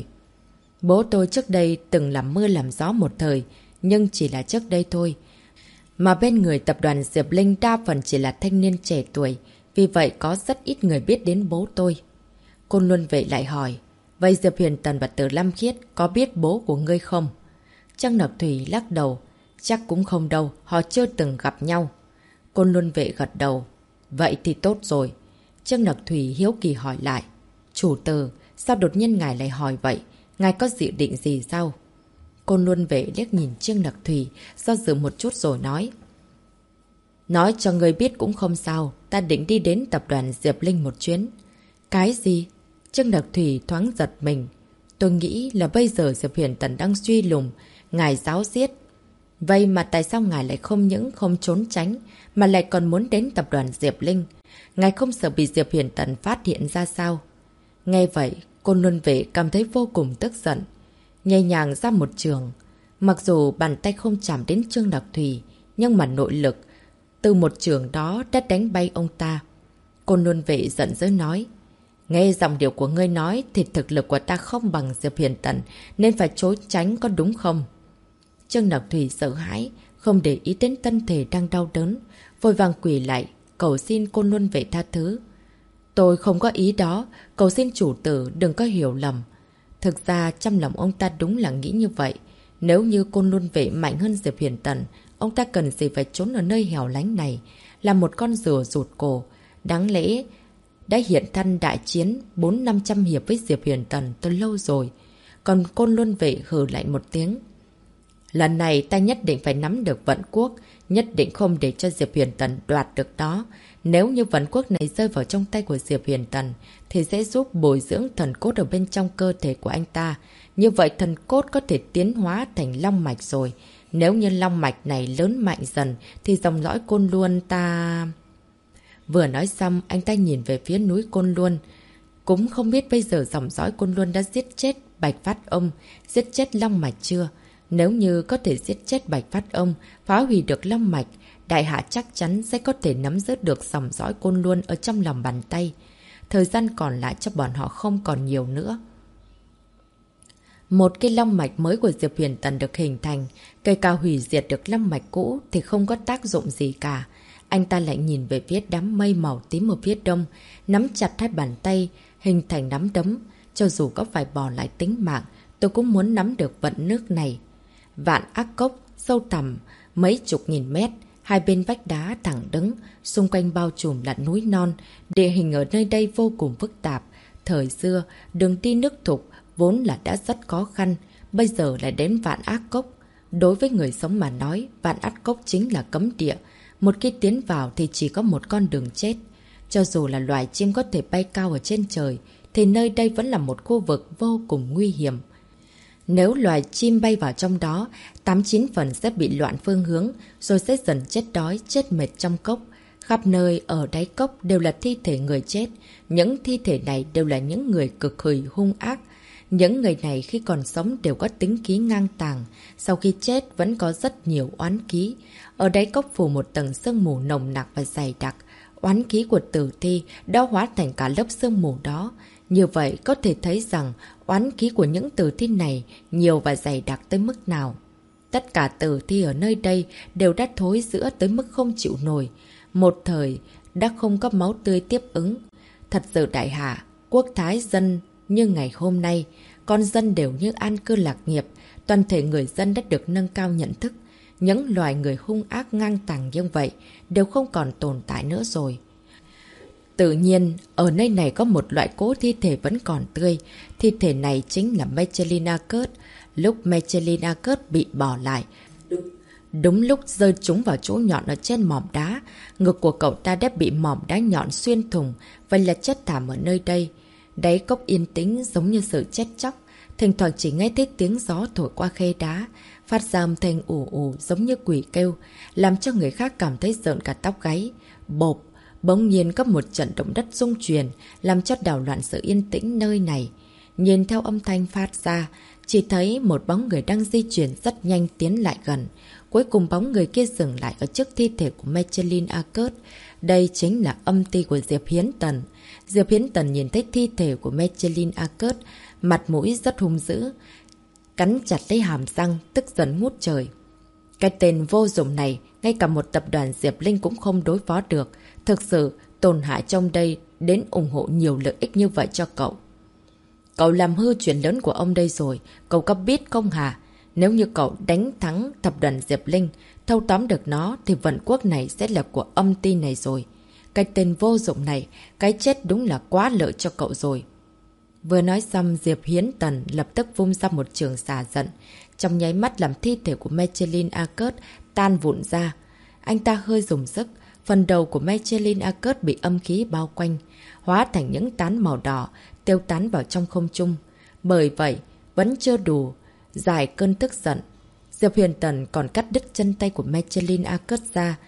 Bố tôi trước đây từng làm mưa làm gió một thời, nhưng chỉ là trước đây thôi. Mà bên người tập đoàn Diệp Linh đa phần chỉ là thanh niên trẻ tuổi, vì vậy có rất ít người biết đến bố tôi. Côn Luân Vệ lại hỏi, vậy Diệp Huyền Tần và Từ Lam Khiết có biết bố của ngươi không? Trương Nặc Thủy lắc đầu, chắc cũng không đâu, họ chưa từng gặp nhau. Côn Luân Vệ gật đầu, vậy thì tốt rồi. Trương Nặc Thủy hiếu kỳ hỏi lại, chủ tử, sao đột nhiên ngài lại hỏi vậy? Ngài có dự định gì sao? Côn Luân Vệ liếc nhìn Trương Nặc Thủy, do dự một chút rồi nói. Nói cho người biết cũng không sao, ta định đi đến tập đoàn Diệp Linh một chuyến. Cái gì? Trương Nặc Thủy thoáng giật mình. Tôi nghĩ là bây giờ Diệp Huyền Tần đang suy lùng, ngài giáo giết. Vậy mà tại sao ngài lại không những không trốn tránh, mà lại còn muốn đến tập đoàn Diệp Linh? Ngài không sợ bị Diệp Huyền Tần phát hiện ra sao? Nghe vậy, Côn Luân Vệ cảm thấy vô cùng tức giận. Nhẹ nhàng ra một trường. Mặc dù bàn tay không chạm đến Trương Nặc Thủy, nhưng mà nội lực từ một trường đó đã đánh bay ông ta. Côn Luân Vệ giận dữ nói. Nghe giọng điệu của ngươi nói thì thực lực của ta không bằng Diệp Huyền Tần, nên phải trốn tránh có đúng không? Trương Nặc Thủy sợ hãi, không để ý đến thân thể đang đau đớn, vội vàng quỳ lại, cầu xin Côn Luân Vệ tha thứ. Tôi không có ý đó, cầu xin chủ tử đừng có hiểu lầm. Thực ra trong lòng ông ta đúng là nghĩ như vậy. Nếu như Côn Luân Vệ mạnh hơn Diệp Huyền Tần, ông ta cần gì phải trốn ở nơi hẻo lánh này, là một con rùa rụt cổ. Đáng lẽ đã hiện thân đại chiến 400-500 hiệp với Diệp Huyền Tần từ lâu rồi. Còn Côn Luân Vệ hừ lạnh một tiếng. Lần này ta nhất định phải nắm được vận quốc, nhất định không để cho Diệp Huyền Tần đoạt được đó. Nếu như vận quốc này rơi vào trong tay của Diệp Huyền Tần, thì sẽ giúp bồi dưỡng thần cốt ở bên trong cơ thể của anh ta. Như vậy thần cốt có thể tiến hóa thành long mạch rồi. Nếu như long mạch này lớn mạnh dần, thì dòng dõi Côn Luân ta... Vừa nói xong, anh ta nhìn về phía núi Côn Luân. Cũng không biết bây giờ dòng dõi Côn Luân đã giết chết Bạch Phát Ông, giết chết long mạch chưa? Nếu như có thể giết chết Bạch Phát Ông, phá hủy được long mạch, đại hạ chắc chắn sẽ có thể nắm giữ được dòng dõi Côn Luân ở trong lòng bàn tay. Thời gian còn lại cho bọn họ không còn nhiều nữa. Một cái long mạch mới của Diệp Huyền Tần được hình thành, cây cao hủy diệt được long mạch cũ thì không có tác dụng gì cả. Anh ta lại nhìn về phía đám mây màu tím ở phía đông, nắm chặt hai bàn tay, hình thành nắm đấm. Cho dù có phải bỏ lại tính mạng, tôi cũng muốn nắm được vận nước này. Vạn Ác Cốc, sâu thẳm, mấy chục nghìn mét, hai bên vách đá thẳng đứng, xung quanh bao trùm là núi non. Địa hình ở nơi đây vô cùng phức tạp. Thời xưa, đường đi nước thục vốn là đã rất khó khăn, bây giờ lại đến Vạn Ác Cốc. Đối với người sống mà nói, Vạn Ác Cốc chính là cấm địa. Một khi tiến vào thì chỉ có một con đường chết. Cho dù là loài chim có thể bay cao ở trên trời, thì nơi đây vẫn là một khu vực vô cùng nguy hiểm. Nếu loài chim bay vào trong đó, 89 phần sẽ bị loạn phương hướng, rồi sẽ dần chết đói, chết mệt trong cốc. Khắp nơi ở đáy cốc đều là thi thể người chết. Những thi thể này đều là những người cực kỳ hung ác. Những người này khi còn sống đều có tính khí ngang tàng, sau khi chết vẫn có rất nhiều oán khí. Ở đáy cốc phủ một tầng sương mù nồng nặc và dày đặc. Oán khí của tử thi đã hóa thành cả lớp sương mù đó. Như vậy có thể thấy rằng oán khí của những tử thi này nhiều và dày đặc tới mức nào. Tất cả tử thi ở nơi đây đều đã thối rữa tới mức không chịu nổi. Một thời đã không có máu tươi tiếp ứng. Thật sự đại hạ, quốc thái dân như ngày hôm nay, con dân đều như an cư lạc nghiệp, toàn thể người dân đã được nâng cao nhận thức. Những loài người hung ác ngang tàng như vậy đều không còn tồn tại nữa rồi. Tự nhiên, ở nơi này có một loại cố thi thể vẫn còn tươi. Thi thể này chính là Mechelina Kurt. Lúc Mechelina Kurt bị bỏ lại, đúng lúc rơi trúng vào chỗ nhọn ở trên mỏm đá, ngực của cậu ta đã bị mỏm đá nhọn xuyên thủng, vậy là chết thảm ở nơi đây. Đáy cốc yên tĩnh giống như sự chết chóc, thỉnh thoảng chỉ nghe thấy tiếng gió thổi qua khe đá, phát ra âm thanh ù ù giống như quỷ kêu, làm cho người khác cảm thấy rợn cả tóc gáy. Bộp, bỗng nhiên có một trận động đất rung chuyển, làm cho đảo loạn sự yên tĩnh nơi này. Nhìn theo âm thanh phát ra, chỉ thấy một bóng người đang di chuyển rất nhanh tiến lại gần. Cuối cùng bóng người kia dừng lại ở trước thi thể của Mechelina Kurt. Đây chính là âm ty của Diệp Hiến Tần. Diệp Hiến Tần nhìn thấy thi thể của Mechelina Kurt, mặt mũi rất hung dữ, cắn chặt lấy hàm răng, tức giận ngút trời. Cái tên vô dụng này, ngay cả một tập đoàn Diệp Linh cũng không đối phó được. Thực sự, tổn hại trong đây đến ủng hộ nhiều lợi ích như vậy cho cậu. Cậu làm hư chuyện lớn của ông đây rồi, cậu có biết không hả? Nếu như cậu đánh thắng tập đoàn Diệp Linh, thâu tóm được nó thì vận quốc này sẽ là của âm ty này rồi. Cái tên vô dụng này, cái chết đúng là quá lợi cho cậu rồi. Vừa nói xong, Diệp Hiến Tần lập tức vung ra một trường xả giận, trong nháy mắt làm thi thể của Mechelina Kurt tan vụn ra. Anh ta hơi dùng sức, phần đầu của Mechelina Kurt bị âm khí bao quanh, hóa thành những tán màu đỏ, tiêu tán vào trong không trung. Bởi vậy, vẫn chưa đủ giải cơn tức giận. Diệp Huyền Tần còn cắt đứt chân tay của Mechelina Kurt ra,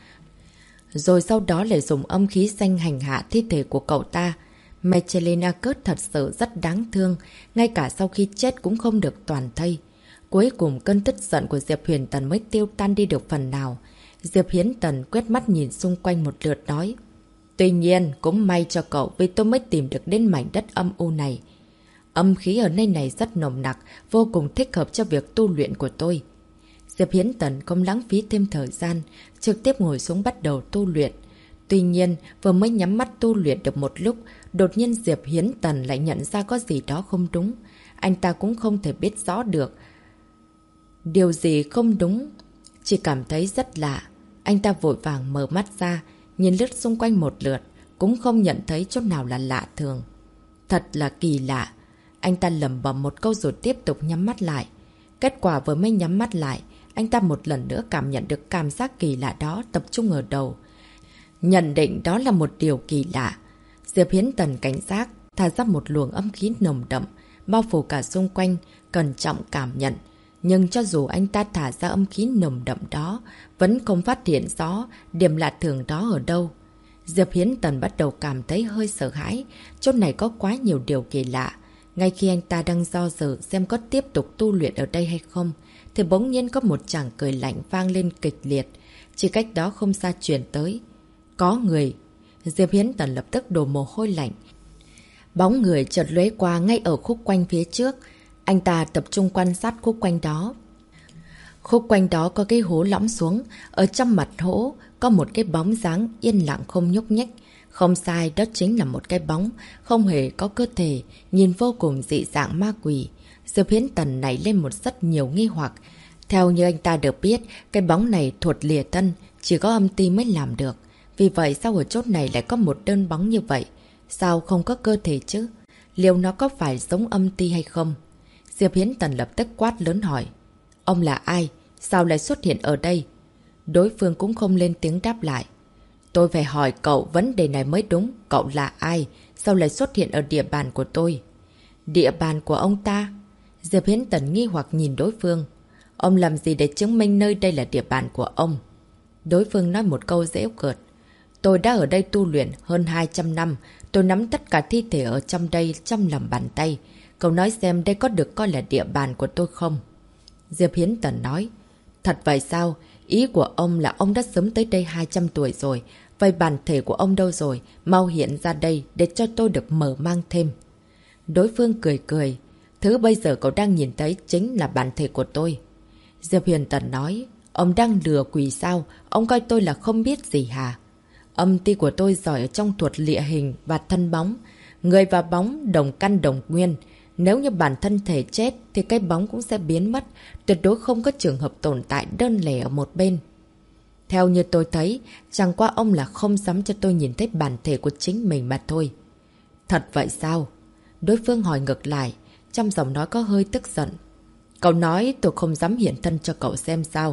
rồi sau đó lại dùng âm khí xanh hành hạ thi thể của cậu ta. Mechelina Kurt thật sự rất đáng thương, ngay cả sau khi chết cũng không được toàn thây. Cuối cùng cơn tức giận của Diệp Huyền Tần mới tiêu tan đi được phần nào. Diệp Hiến Tần quét mắt nhìn xung quanh một lượt nói: Tuy nhiên, cũng may cho cậu vì tôi mới tìm được đến mảnh đất âm u này. Âm khí ở nơi này rất nồng nặc, vô cùng thích hợp cho việc tu luyện của tôi. Diệp Hiến Tần không lãng phí thêm thời gian, trực tiếp ngồi xuống bắt đầu tu luyện. Tuy nhiên, vừa mới nhắm mắt tu luyện được một lúc, đột nhiên Diệp Hiến Tần lại nhận ra có gì đó không đúng. Anh ta cũng không thể biết rõ được điều gì không đúng, chỉ cảm thấy rất lạ. Anh ta vội vàng mở mắt ra, nhìn lướt xung quanh một lượt, cũng không nhận thấy chỗ nào là lạ thường. Thật là kỳ lạ. Anh ta lẩm bẩm một câu rồi tiếp tục nhắm mắt lại. Kết quả vừa mới nhắm mắt lại, anh ta một lần nữa cảm nhận được cảm giác kỳ lạ đó tập trung ở đầu. Nhận định đó là một điều kỳ lạ. Diệp Hiến Tần cảnh giác, thả ra một luồng âm khí nồng đậm, bao phủ cả xung quanh, cẩn trọng cảm nhận. Nhưng cho dù anh ta thả ra âm khí nồng đậm đó, vẫn không phát hiện rõ điểm lạ thường đó ở đâu. Diệp Hiến Tần bắt đầu cảm thấy hơi sợ hãi, chỗ này có quá nhiều điều kỳ lạ. Ngay khi anh ta đang do dự xem có tiếp tục tu luyện ở đây hay không, thì bỗng nhiên có một chàng cười lạnh vang lên kịch liệt, chỉ cách đó không xa truyền tới. Có người! Diệp Hiến Tần lập tức đổ mồ hôi lạnh. Bóng người chợt lóe qua ngay ở khúc quanh phía trước. Anh ta tập trung quan sát khúc quanh đó. Khúc quanh đó có cái hố lõm xuống, ở trong mặt hố có một cái bóng dáng yên lặng không nhúc nhích. Không sai, đó chính là một cái bóng, không hề có cơ thể, nhìn vô cùng dị dạng ma quỷ. Diệp Hiến Tần nảy lên một rất nhiều nghi hoặc. Theo như anh ta được biết, cái bóng này thuộc lìa tân, chỉ có âm ti mới làm được. Vì vậy sao ở chốt này lại có một đơn bóng như vậy? Sao không có cơ thể chứ? Liệu nó có phải giống âm ti hay không? Diệp Hiến Tần lập tức quát lớn hỏi. Ông là ai? Sao lại xuất hiện ở đây? Đối phương cũng không lên tiếng đáp lại. Tôi phải hỏi cậu vấn đề này mới đúng. Cậu là ai? Sao lại xuất hiện ở địa bàn của tôi? Địa bàn của ông ta? Diệp Hiến Tần nghi hoặc nhìn đối phương. Ông làm gì để chứng minh nơi đây là địa bàn của ông? Đối phương nói một câu giễu cợt. Tôi đã ở đây tu luyện hơn 200 năm. Tôi nắm tất cả thi thể ở trong đây trong lòng bàn tay. Cậu nói xem đây có được coi là địa bàn của tôi không? Diệp Hiến Tần nói. Thật vậy sao? Ý của ông là ông đã sớm tới đây 200 tuổi rồi. Vậy bản thể của ông đâu rồi? Mau hiện ra đây để cho tôi được mở mang thêm. Đối phương cười cười. Thứ bây giờ cậu đang nhìn thấy chính là bản thể của tôi. Diệp Hiến Tần nói. Ông đang lừa quỷ sao? Ông coi tôi là không biết gì hả? Âm ti của tôi giỏi ở trong thuật lịa hình và thân bóng. Người và bóng đồng căn đồng nguyên. Nếu như bản thân thể chết thì cái bóng cũng sẽ biến mất. Tuyệt đối không có trường hợp tồn tại đơn lẻ ở một bên. Theo như tôi thấy, chẳng qua ông là không dám cho tôi nhìn thấy bản thể của chính mình mà thôi. Thật vậy sao? Đối phương hỏi ngược lại, trong giọng nói có hơi tức giận. Cậu nói tôi không dám hiện thân cho cậu xem sao?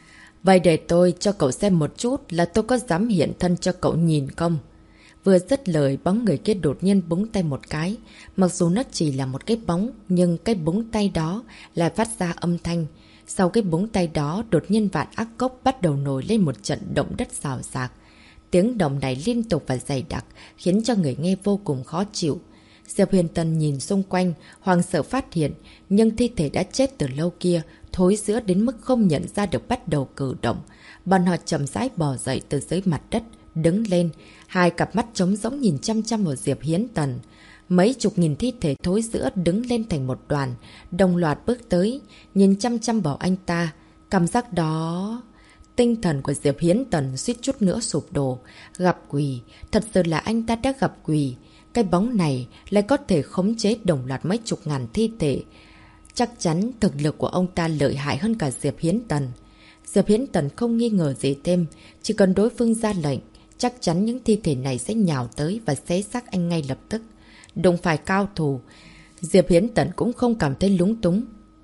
Vậy để tôi cho cậu xem một chút là tôi có dám hiện thân cho cậu nhìn không? Vừa dứt lời, bóng người kia đột nhiên búng tay một cái. Mặc dù nó chỉ là một cái bóng, nhưng cái búng tay đó lại phát ra âm thanh. Sau cái búng tay đó, đột nhiên Vạn Ác Cốc bắt đầu nổi lên một trận động đất xào xạc. Tiếng động này liên tục và dày đặc, khiến cho người nghe vô cùng khó chịu. Diệp Huyền Tân nhìn xung quanh, hoảng sợ phát hiện, nhưng thi thể đã chết từ lâu kia, thối rữa đến mức không nhận ra được bắt đầu cử động. Bọn họ chậm rãi bò dậy từ dưới mặt đất, đứng lên, hai cặp mắt trống rỗng nhìn chăm chăm vào Diệp Hiến Tần. Mấy chục nghìn thi thể thối rữa đứng lên thành một đoàn, đồng loạt bước tới, nhìn chăm chăm vào anh ta. Cảm giác đó... Tinh thần của Diệp Hiến Tần suýt chút nữa sụp đổ. Gặp quỷ, thật sự là anh ta đã gặp quỷ. Cái bóng này lại có thể khống chế đồng loạt mấy chục ngàn thi thể. Chắc chắn thực lực của ông ta lợi hại hơn cả Diệp Hiến Tần. Diệp Hiến Tần không nghi ngờ gì thêm, chỉ cần đối phương ra lệnh, chắc chắn những thi thể này sẽ nhào tới và xé xác anh ngay lập tức. Đụng phải cao thủ, Diệp Hiến Tần cũng không cảm thấy lúng túng.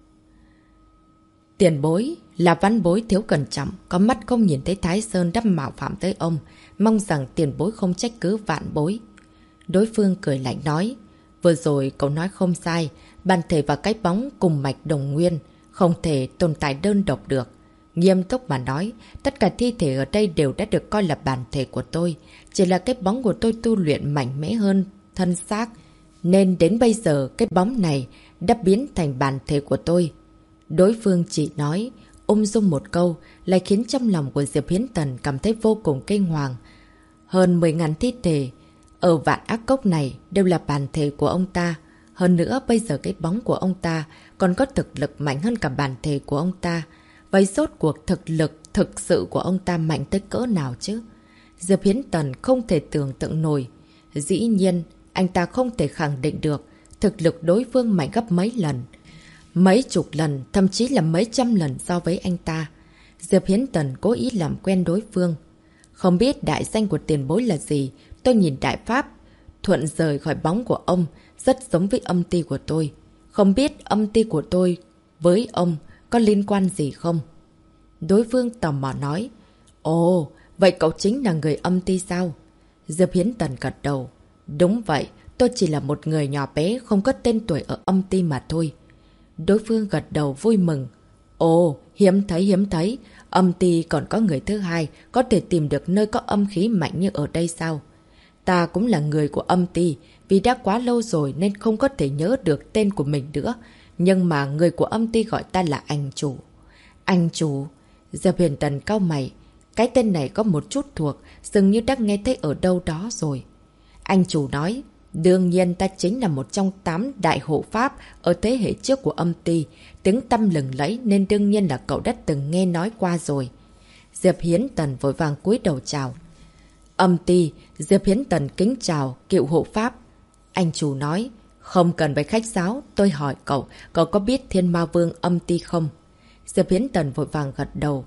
Tiền bối là văn bối thiếu cẩn trọng, có mắt không nhìn thấy Thái Sơn đắp mạo phạm tới ông, mong rằng tiền bối không trách cứ vạn bối. Đối phương cười lạnh nói, vừa rồi cậu nói không sai, bản thể và cái bóng cùng mạch đồng nguyên, không thể tồn tại đơn độc được. Nghiêm túc mà nói, tất cả thi thể ở đây đều đã được coi là bản thể của tôi, chỉ là cái bóng của tôi tu luyện mạnh mẽ hơn thân xác, nên đến bây giờ cái bóng này đã biến thành bản thể của tôi. Đối phương chỉ nói, ung dung một câu, lại khiến trong lòng của Diệp Hiến Tần cảm thấy vô cùng kinh hoàng. Hơn 10.000 thi thể ở Vạn Ác Cốc này đều là bản thể của ông ta. Hơn nữa bây giờ cái bóng của ông ta còn có thực lực mạnh hơn cả bản thể của ông ta. Vậy rốt cuộc thực lực thực sự của ông ta mạnh tới cỡ nào chứ? Diệp Hiến Tần không thể tưởng tượng nổi. Dĩ nhiên, anh ta không thể khẳng định được thực lực đối phương mạnh gấp mấy lần. Mấy chục lần, thậm chí là mấy trăm lần so với anh ta. Diệp Hiến Tần cố ý làm quen đối phương. Không biết đại danh của tiền bối là gì, tôi nhìn đại pháp thuận rời khỏi bóng của ông, rất giống với âm ti của tôi. Không biết âm ti của tôi với ông có liên quan gì không? Đối phương tò mò nói. Ồ, vậy cậu chính là người âm ti sao? Diệp Hiến Tần gật đầu. Đúng vậy, tôi chỉ là một người nhỏ bé không có tên tuổi ở âm ti mà thôi. Đối phương gật đầu vui mừng. Ồ, hiếm thấy. Âm ti còn có người thứ hai có thể tìm được nơi có âm khí mạnh như ở đây sao? Ta cũng là người của âm ti, vì đã quá lâu rồi nên không có thể nhớ được tên của mình nữa. Nhưng mà người của âm ti gọi ta là anh chủ. Anh chủ? Diệp Huyền Tần cau mày. Cái tên này có một chút thuộc, dường như đã nghe thấy ở đâu đó rồi. Anh chủ nói, Đương nhiên ta chính là một trong 8 đại hộ pháp ở thế hệ trước của âm ty. Tiếng tăm lừng lẫy nên đương nhiên là cậu đã từng nghe nói qua rồi. Diệp Hiến Tần vội vàng cúi đầu chào. Âm ty, Diệp Hiến Tần kính chào, cựu hộ pháp. Anh chủ nói, không cần phải khách sáo, tôi hỏi cậu có biết Thiên Ma Vương âm ty không? Diệp Hiến Tần vội vàng gật đầu.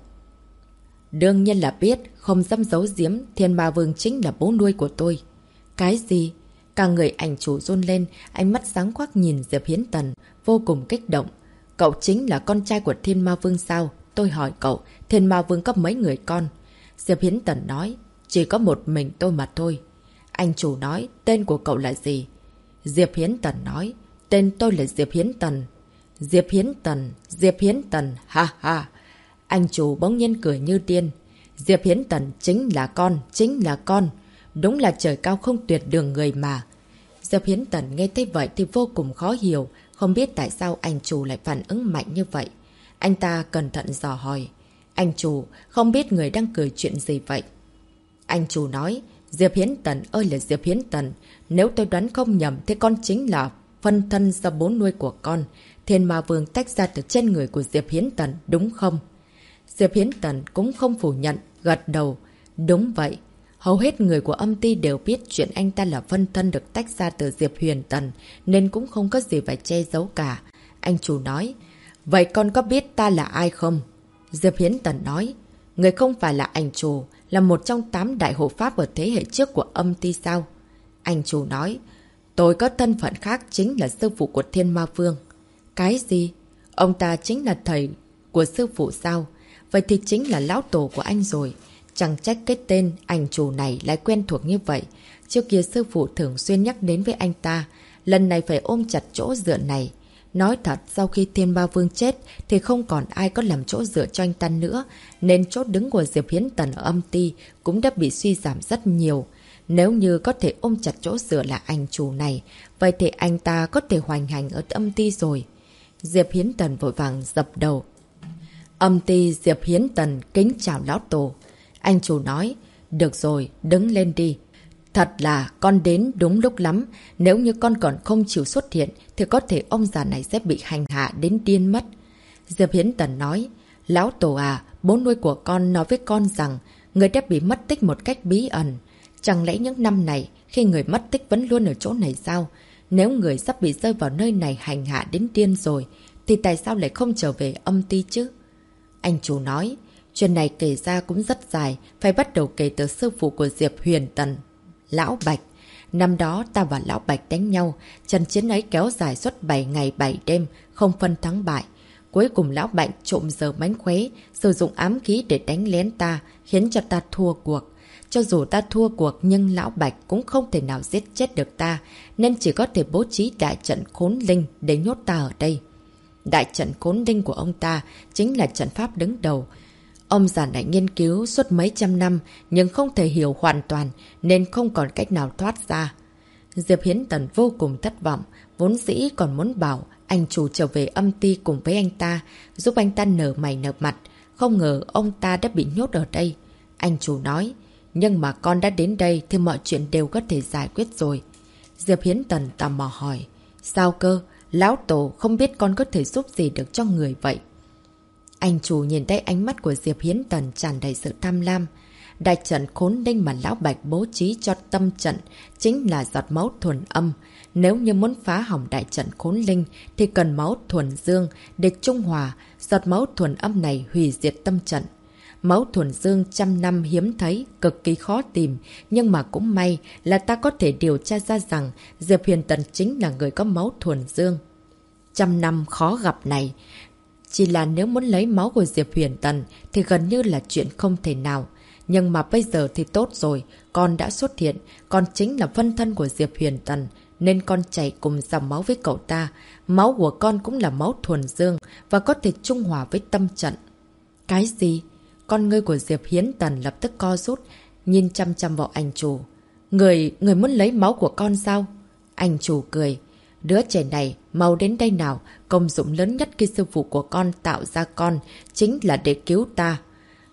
Đương nhiên là biết, không dám giấu giếm, Thiên Ma Vương chính là bố nuôi của tôi. Cái gì? Cả người ảnh chủ run lên, ánh mắt sáng quắc nhìn Diệp Hiến Tần, vô cùng kích động. Cậu chính là con trai của Thiên Ma Vương sao? Tôi hỏi cậu, Thiên Ma Vương có mấy người con? Diệp Hiến Tần nói, chỉ có một mình tôi mà thôi. Anh chủ nói, tên của cậu là gì? Diệp Hiến Tần nói, tên tôi là Diệp Hiến Tần. Diệp Hiến Tần, Diệp Hiến Tần, ha ha. Anh chủ bỗng nhiên cười như điên. Diệp Hiến Tần chính là con, chính là con. Đúng là trời cao không tuyệt đường người mà. Diệp Hiến Tần nghe thấy vậy thì vô cùng khó hiểu, không biết tại sao anh chủ lại phản ứng mạnh như vậy. Anh ta cẩn thận dò hỏi. Anh chủ, không biết người đang cười chuyện gì vậy? Anh chủ nói, Diệp Hiến Tần ơi là Diệp Hiến Tần, nếu tôi đoán không nhầm thì con chính là phân thân do bố nuôi của con. Thiên Ma Vương tách ra từ trên người của Diệp Hiến Tần, đúng không? Diệp Hiến Tần cũng không phủ nhận, gật đầu. Đúng vậy. Hầu hết người của âm ty đều biết chuyện anh ta là phân thân được tách ra từ Diệp Huyền Tần, nên cũng không có gì phải che giấu cả. Anh chủ nói, vậy con có biết ta là ai không? Diệp Hiến Tần nói, người không phải là anh chủ, là một trong 8 đại hộ pháp ở thế hệ trước của âm ty sao? Anh chủ nói, tôi có thân phận khác, chính là sư phụ của Thiên Ma Vương. Cái gì? Ông ta chính là thầy của sư phụ sao? Vậy thì chính là lão tổ của anh rồi. Chẳng trách cái tên ảnh chủ này lại quen thuộc như vậy. Trước kia sư phụ thường xuyên nhắc đến với anh ta. Lần này phải ôm chặt chỗ dựa này. Nói thật, sau khi Thiên Ma Vương chết thì không còn ai có làm chỗ dựa cho anh ta nữa. Nên chỗ đứng của Diệp Hiến Tần ở âm ty cũng đã bị suy giảm rất nhiều. Nếu như có thể ôm chặt chỗ dựa là ảnh chủ này, vậy thì anh ta có thể hoành hành ở âm ty rồi. Diệp Hiến Tần vội vàng dập đầu. Âm ty Diệp Hiến Tần kính chào lão tổ. Anh chủ nói, được rồi, đứng lên đi. Thật là con đến đúng lúc lắm. Nếu như con còn không chịu xuất hiện thì có thể ông già này sẽ bị hành hạ đến điên mất. Diệp Hiến Tần nói, lão tổ à, bố nuôi của con nói với con rằng người đã bị mất tích một cách bí ẩn. Chẳng lẽ những năm này khi người mất tích vẫn luôn ở chỗ này sao? Nếu người sắp bị rơi vào nơi này hành hạ đến điên rồi thì tại sao lại không trở về âm ty chứ? Anh chủ nói, chuyện này kể ra cũng rất dài, phải bắt đầu kể từ sư phụ của Diệp Huyền Tần, Lão Bạch. Năm đó ta và Lão Bạch đánh nhau, trận chiến ấy kéo dài suốt 7 ngày 7 đêm, không phân thắng bại. Cuối cùng Lão Bạch trộm giờ mánh khóe, sử dụng ám khí để đánh lén ta, khiến cho ta thua cuộc. Cho dù ta thua cuộc nhưng Lão Bạch cũng không thể nào giết chết được ta, nên chỉ có thể bố trí đại trận khốn linh để nhốt ta ở đây. Đại trận khốn linh của ông ta chính là trận pháp đứng đầu. Ông già này nghiên cứu suốt mấy trăm năm nhưng không thể hiểu hoàn toàn nên không còn cách nào thoát ra. Diệp Hiến Tần vô cùng thất vọng, vốn dĩ còn muốn bảo anh chủ trở về âm ty cùng với anh ta, giúp anh ta nở mày nở mặt. Không ngờ ông ta đã bị nhốt ở đây. Anh chủ nói, nhưng mà con đã đến đây thì mọi chuyện đều có thể giải quyết rồi. Diệp Hiến Tần tò mò hỏi, sao cơ? Lão tổ không biết con có thể giúp gì được cho người vậy? Anh chủ nhìn thấy ánh mắt của Diệp Hiến Tần tràn đầy sự tham lam. Đại trận khốn linh mà Lão Bạch bố trí cho tâm trận chính là giọt máu thuần âm. Nếu như muốn phá hỏng đại trận khốn linh thì cần máu thuần dương để trung hòa. Giọt máu thuần âm này hủy diệt tâm trận. Máu thuần dương trăm năm hiếm thấy, cực kỳ khó tìm. Nhưng mà cũng may là ta có thể điều tra ra rằng Diệp Huyền Tần chính là người có máu thuần dương. Trăm năm khó gặp này. Chỉ là nếu muốn lấy máu của Diệp Huyền Tần thì gần như là chuyện không thể nào. Nhưng mà bây giờ thì tốt rồi, con đã xuất hiện, con chính là phân thân của Diệp Huyền Tần, nên con chảy cùng dòng máu với cậu ta. Máu của con cũng là máu thuần dương và có thể trung hòa với tâm trận. Cái gì? Con ngươi của Diệp Hiến Tần lập tức co rút, nhìn chăm chăm vào anh chủ. Người muốn lấy máu của con sao? Anh chủ cười. Đứa trẻ này, mau đến đây nào, công dụng lớn nhất khi sư phụ của con tạo ra con chính là để cứu ta.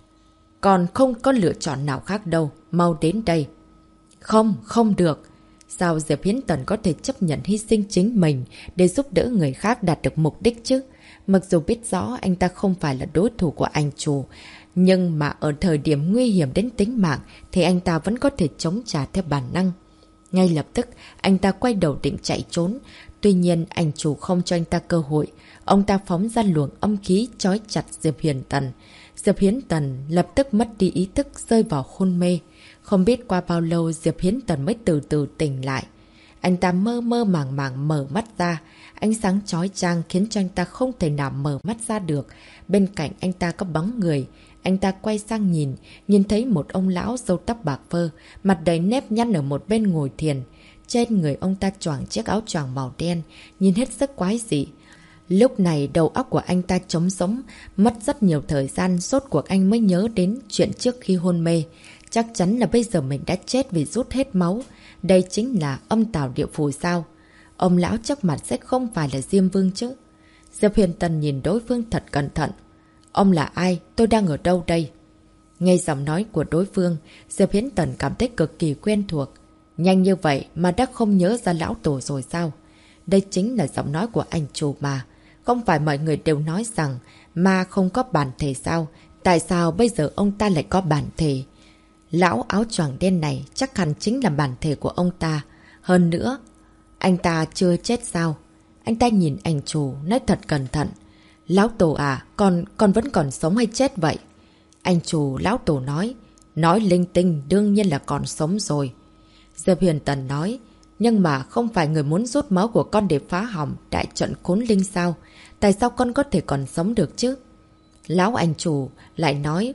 Con không có lựa chọn nào khác đâu, mau đến đây. Không, không được. Sao Diệp Hiến Tần có thể chấp nhận hy sinh chính mình để giúp đỡ người khác đạt được mục đích chứ? Mặc dù biết rõ anh ta không phải là đối thủ của anh chủ, nhưng mà ở thời điểm nguy hiểm đến tính mạng thì anh ta vẫn có thể chống trả theo bản năng. Ngay lập tức, anh ta quay đầu định chạy trốn. Tuy nhiên, anh chủ không cho anh ta cơ hội. Ông ta phóng ra luồng âm khí trói chặt Diệp Hiến Tần. Diệp Hiến Tần lập tức mất đi ý thức, rơi vào hôn mê. Không biết qua bao lâu Diệp Hiến Tần mới từ từ tỉnh lại. Anh ta mơ mơ màng màng mở mắt ra. Ánh sáng chói chang khiến cho anh ta không thể nào mở mắt ra được. Bên cạnh anh ta có bóng người. Anh ta quay sang nhìn thấy một ông lão râu tóc bạc phơ, mặt đầy nếp nhăn ở một bên ngồi thiền. Trên người ông ta choàng chiếc áo choàng màu đen, nhìn hết sức quái dị. Lúc này đầu óc của anh ta trống rỗng, mất rất nhiều thời gian, rốt cuộc anh mới nhớ đến chuyện trước khi hôn mê. Chắc chắn là bây giờ mình đã chết vì rút hết máu. Đây chính là âm tào địa phủ sao? Ông lão trước mặt sẽ không phải là Diêm Vương chứ? Diệp Hiến Tần nhìn đối phương thật cẩn thận. Ông là ai? Tôi đang ở đâu đây? Nghe giọng nói của đối phương, Diệp Hiến Tần cảm thấy cực kỳ quen thuộc. Nhanh như vậy mà đã không nhớ ra lão tổ rồi sao? Đây chính là giọng nói của anh chủ mà. Không phải mọi người đều nói rằng ma không có bản thể sao? Tại sao bây giờ ông ta lại có bản thể? Lão áo choàng đen này chắc hẳn chính là bản thể của ông ta. Hơn nữa, anh ta chưa chết sao? Anh ta nhìn anh chủ, nói thật cẩn thận. Lão tổ à, con vẫn còn sống hay chết vậy? Anh chủ lão tổ nói linh tinh đương nhiên là còn sống rồi. Diệp Hiến Tần nói, nhưng mà không phải người muốn rút máu của con để phá hỏng đại trận khốn linh sao? Tại sao con có thể còn sống được chứ? Lão anh chủ lại nói,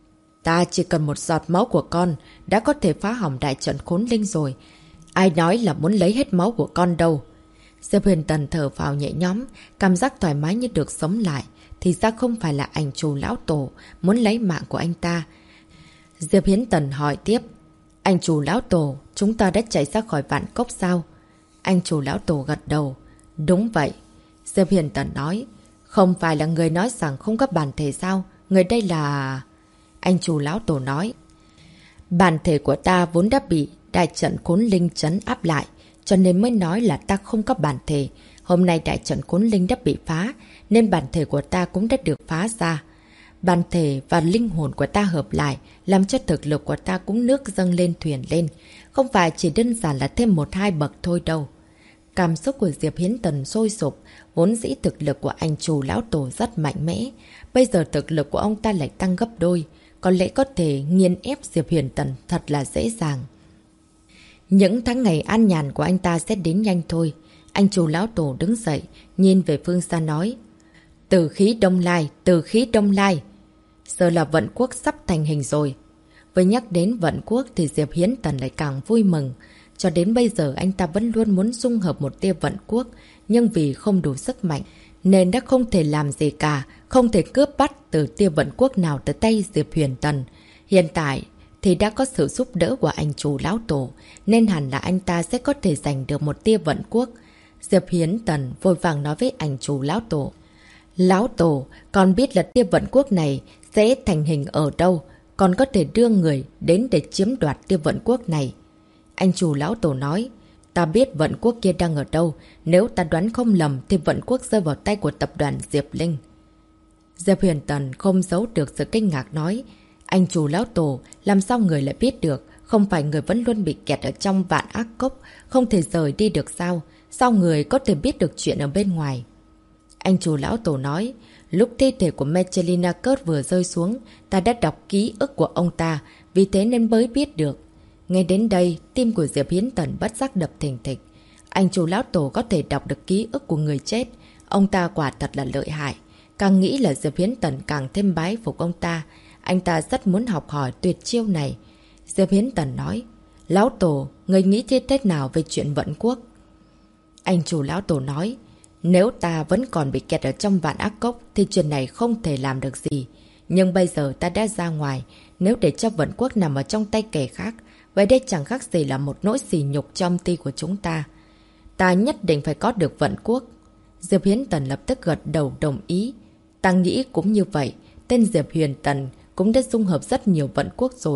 ta chỉ cần một giọt máu của con đã có thể phá hỏng đại trận khốn linh rồi. Ai nói là muốn lấy hết máu của con đâu? Diệp Hiến Tần thở vào nhẹ nhõm, cảm giác thoải mái như được sống lại. Thì ra không phải là anh chủ lão tổ muốn lấy mạng của anh ta. Diệp Hiến Tần hỏi tiếp, anh chủ lão tổ, chúng ta đã chạy ra khỏi vạn cốc sao? Anh chủ lão tổ gật đầu. Đúng vậy. Diệp Hiến Tần nói, không phải là người nói rằng không có bản thể sao? Người đây là... Anh chủ lão tổ nói, bản thể của ta vốn đã bị đại trận khốn linh trấn áp lại, cho nên mới nói là ta không có bản thể. Hôm nay đại trận khốn linh đã bị phá, nên bản thể của ta cũng đã được phá ra. Bản thể và linh hồn của ta hợp lại, làm cho thực lực của ta cũng nước dâng lên thuyền lên. Không phải chỉ đơn giản là thêm 1-2 bậc thôi đâu. Cảm xúc của Diệp Hiến Tần sôi sục, vốn dĩ thực lực của anh chủ lão tổ rất mạnh mẽ. Bây giờ thực lực của ông ta lại tăng gấp đôi, có lẽ có thể nghiền ép Diệp Hiến Tần thật là dễ dàng. Những tháng ngày an nhàn của anh ta sẽ đến nhanh thôi. Anh chủ lão tổ đứng dậy, nhìn về phương xa nói, từ khí đông lai, từ khí đông lai. Giờ là vận quốc sắp thành hình rồi. Với nhắc đến vận quốc thì Diệp Hiến Tần lại càng vui mừng. Cho đến bây giờ anh ta vẫn luôn muốn dung hợp một tia vận quốc, nhưng vì không đủ sức mạnh, nên đã không thể làm gì cả, không thể cướp bắt từ tia vận quốc nào tới tay Diệp Hiến Tần. Hiện tại thì đã có sự giúp đỡ của anh chủ lão tổ, nên hẳn là anh ta sẽ có thể giành được một tia vận quốc. Diệp Hiến Tần vội vàng nói với anh chủ lão tổ. Lão tổ, con biết là tia vận quốc này sẽ thành hình ở đâu, còn có thể đưa người đến để chiếm đoạt tia vận quốc này. Anh chủ lão tổ nói, ta biết vận quốc kia đang ở đâu, nếu ta đoán không lầm thì vận quốc rơi vào tay của tập đoàn Diệp Linh. Diệp Hiến Tần không giấu được sự kinh ngạc nói, anh chủ lão tổ, làm sao người lại biết được, không phải người vẫn luôn bị kẹt ở trong vạn ác cốc, không thể rời đi được sao? Sao người có thể biết được chuyện ở bên ngoài? Anh chủ lão tổ nói, lúc thi thể của Mechelina Kurt vừa rơi xuống, ta đã đọc ký ức của ông ta, vì thế nên mới biết được. Ngay đến đây, tim của Diệp Hiến Tần bất giác đập thình thịch. Anh chủ lão tổ có thể đọc được ký ức của người chết. Ông ta quả thật là lợi hại. Càng nghĩ là Diệp Hiến Tần càng thêm bái phục ông ta. Anh ta rất muốn học hỏi tuyệt chiêu này. Diệp Hiến Tần nói, lão tổ, người nghĩ thế nào về chuyện vận quốc? Anh chủ lão tổ nói, nếu ta vẫn còn bị kẹt ở trong vạn ác cốc thì chuyện này không thể làm được gì. Nhưng bây giờ ta đã ra ngoài, nếu để cho vận quốc nằm ở trong tay kẻ khác, vậy đây chẳng khác gì là một nỗi sỉ nhục trong ty của chúng ta. Ta nhất định phải có được vận quốc. Diệp Hiến Tần lập tức gật đầu đồng ý. Ta nghĩ cũng như vậy, tên Diệp Hiến Tần cũng đã dung hợp rất nhiều vận quốc rồi,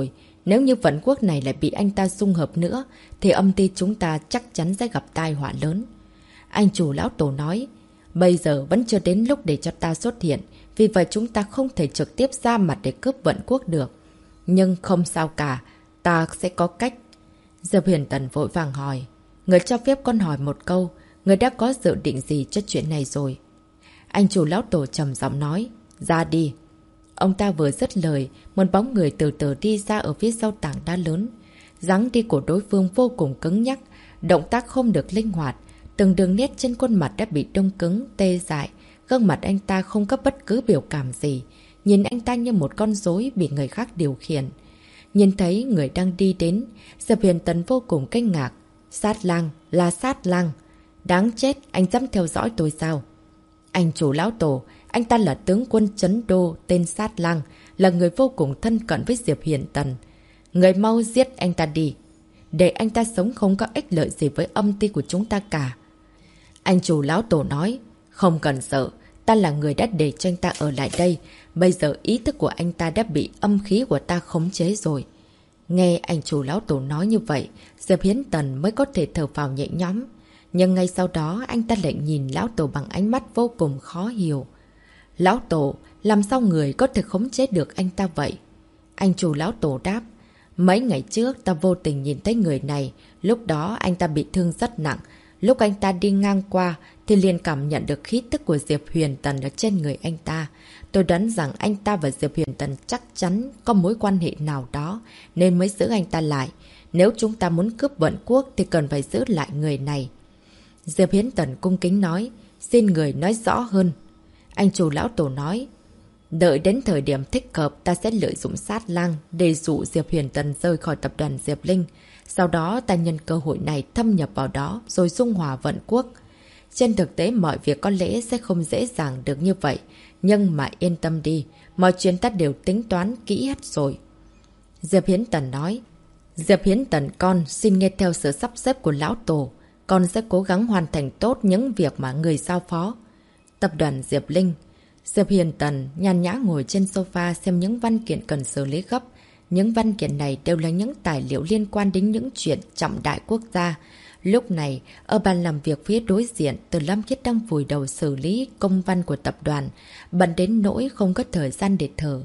Nếu như Vận Quốc này lại bị anh ta xung hợp nữa, thì âm ty chúng ta chắc chắn sẽ gặp tai họa lớn. Anh chủ lão tổ nói, bây giờ vẫn chưa đến lúc để cho ta xuất hiện, vì vậy chúng ta không thể trực tiếp ra mặt để cướp Vận Quốc được. Nhưng không sao cả, ta sẽ có cách. Diệp Huyền Tần vội vàng hỏi, người cho phép con hỏi một câu, người đã có dự định gì cho chuyện này rồi? Anh chủ lão tổ trầm giọng nói, ra đi. Ông ta vừa dứt lời, một bóng người từ từ đi ra ở phía sau tảng đá lớn. Dáng đi của đối phương vô cùng cứng nhắc, động tác không được linh hoạt. Từng đường nét trên khuôn mặt đã bị đông cứng, tê dại. Gương mặt anh ta không có bất cứ biểu cảm gì. Nhìn anh ta như một con rối bị người khác điều khiển. Nhìn thấy người đang đi đến, Diệp Huyền Tần vô cùng kinh ngạc. Sát lang, là sát lang. Đáng chết, anh dám theo dõi tôi sao? Anh chủ lão tổ, anh ta là tướng quân Trấn Đô tên Sát Lang, là người vô cùng thân cận với Diệp Huyền Tần. Người mau giết anh ta đi, để anh ta sống không có ích lợi gì với âm ty của chúng ta cả. Anh chủ lão tổ nói, không cần sợ, ta là người đã để cho anh ta ở lại đây. Bây giờ ý thức của anh ta đã bị âm khí của ta khống chế rồi. Nghe anh chủ lão tổ nói như vậy, Diệp Hiến Tần mới có thể thở phào nhẹ nhõm. Nhưng ngay sau đó anh ta lại nhìn lão tổ bằng ánh mắt vô cùng khó hiểu. Lão tổ, làm sao người có thể khống chế được anh ta vậy? Anh chủ lão tổ đáp, mấy ngày trước ta vô tình nhìn thấy người này, lúc đó anh ta bị thương rất nặng. Lúc anh ta đi ngang qua thì liền cảm nhận được khí tức của Diệp Huyền Tần ở trên người anh ta. Tôi đoán rằng anh ta và Diệp Huyền Tần chắc chắn có mối quan hệ nào đó nên mới giữ anh ta lại. Nếu chúng ta muốn cướp Vận Quốc thì cần phải giữ lại người này. Diệp Hiến Tần cung kính nói, xin người nói rõ hơn. Anh chủ lão tổ nói, đợi đến thời điểm thích hợp ta sẽ lợi dụng Sát Lang để dụ Diệp Huyền Tần rời khỏi tập đoàn Diệp Linh. Sau đó ta nhân cơ hội này thâm nhập vào đó rồi dung hòa Vận Quốc. Trên thực tế mọi việc có lẽ sẽ không dễ dàng được như vậy. Nhưng mà yên tâm đi, mọi chuyện ta đều tính toán kỹ hết rồi. Diệp Hiến Tần nói, Diệp Hiến Tần con xin nghe theo sự sắp xếp của lão tổ. Con sẽ cố gắng hoàn thành tốt những việc mà người giao phó. Tập đoàn Diệp Linh. Diệp Hiền Tần nhàn nhã ngồi trên sofa xem những văn kiện cần xử lý gấp. Những văn kiện này đều là những tài liệu liên quan đến những chuyện trọng đại quốc gia. Lúc này, ở bàn làm việc phía đối diện, Từ Lâm Khiết đang vùi đầu xử lý công văn của tập đoàn, bận đến nỗi không có thời gian để thở.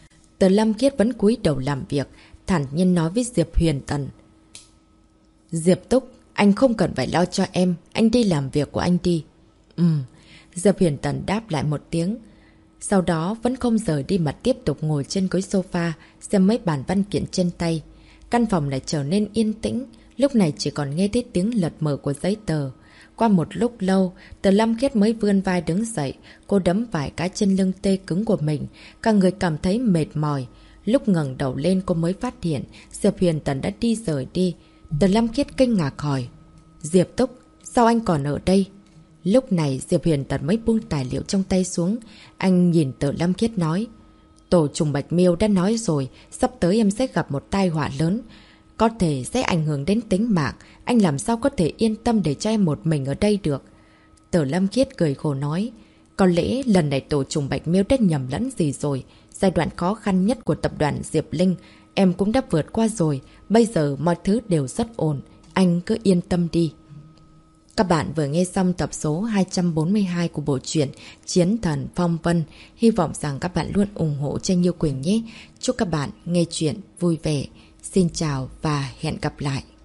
Từ Lâm Khiết vẫn cúi đầu làm việc, thản nhiên nói với Diệp Huyền Tần. Diệp Túc, anh không cần phải lo cho em, anh đi làm việc của anh đi. Diệp Huyền Tần đáp lại một tiếng. Sau đó vẫn không rời đi mà tiếp tục ngồi trên ghế sofa, xem mấy bản văn kiện trên tay. Căn phòng lại trở nên yên tĩnh, lúc này chỉ còn nghe thấy tiếng lật mở của giấy tờ. Qua một lúc lâu, Từ Lâm Khiết mới vươn vai đứng dậy, cô đấm vài cái trên lưng tê cứng của mình, cả người cảm thấy mệt mỏi. Lúc ngẩng đầu lên cô mới phát hiện Diệp Huyền Tần đã đi rời đi. Từ Lâm Khiết kinh ngạc hỏi, Diệp Túc, sao anh còn ở đây? Lúc này Diệp Huyền Tần mới buông tài liệu trong tay xuống. Anh nhìn Từ Lâm Khiết nói, Tổ trùng Bạch Miêu đã nói rồi, sắp tới em sẽ gặp một tai họa lớn. Có thể sẽ ảnh hưởng đến tính mạng. Anh làm sao có thể yên tâm để cho em một mình ở đây được? Từ Lâm Khiết cười khổ nói, có lẽ lần này Tổ trùng Bạch Miêu đã nhầm lẫn gì rồi. Giai đoạn khó khăn nhất của tập đoàn Diệp Linh em cũng đã vượt qua rồi. Bây giờ mọi thứ đều rất ổn. Anh cứ yên tâm đi. Các bạn vừa nghe xong tập số 242 của bộ truyện Chiến Thần Phong Vân. Hy vọng rằng các bạn luôn ủng hộ Tranh Như Quỳnh nhé. Chúc các bạn nghe chuyện vui vẻ. Xin chào và hẹn gặp lại.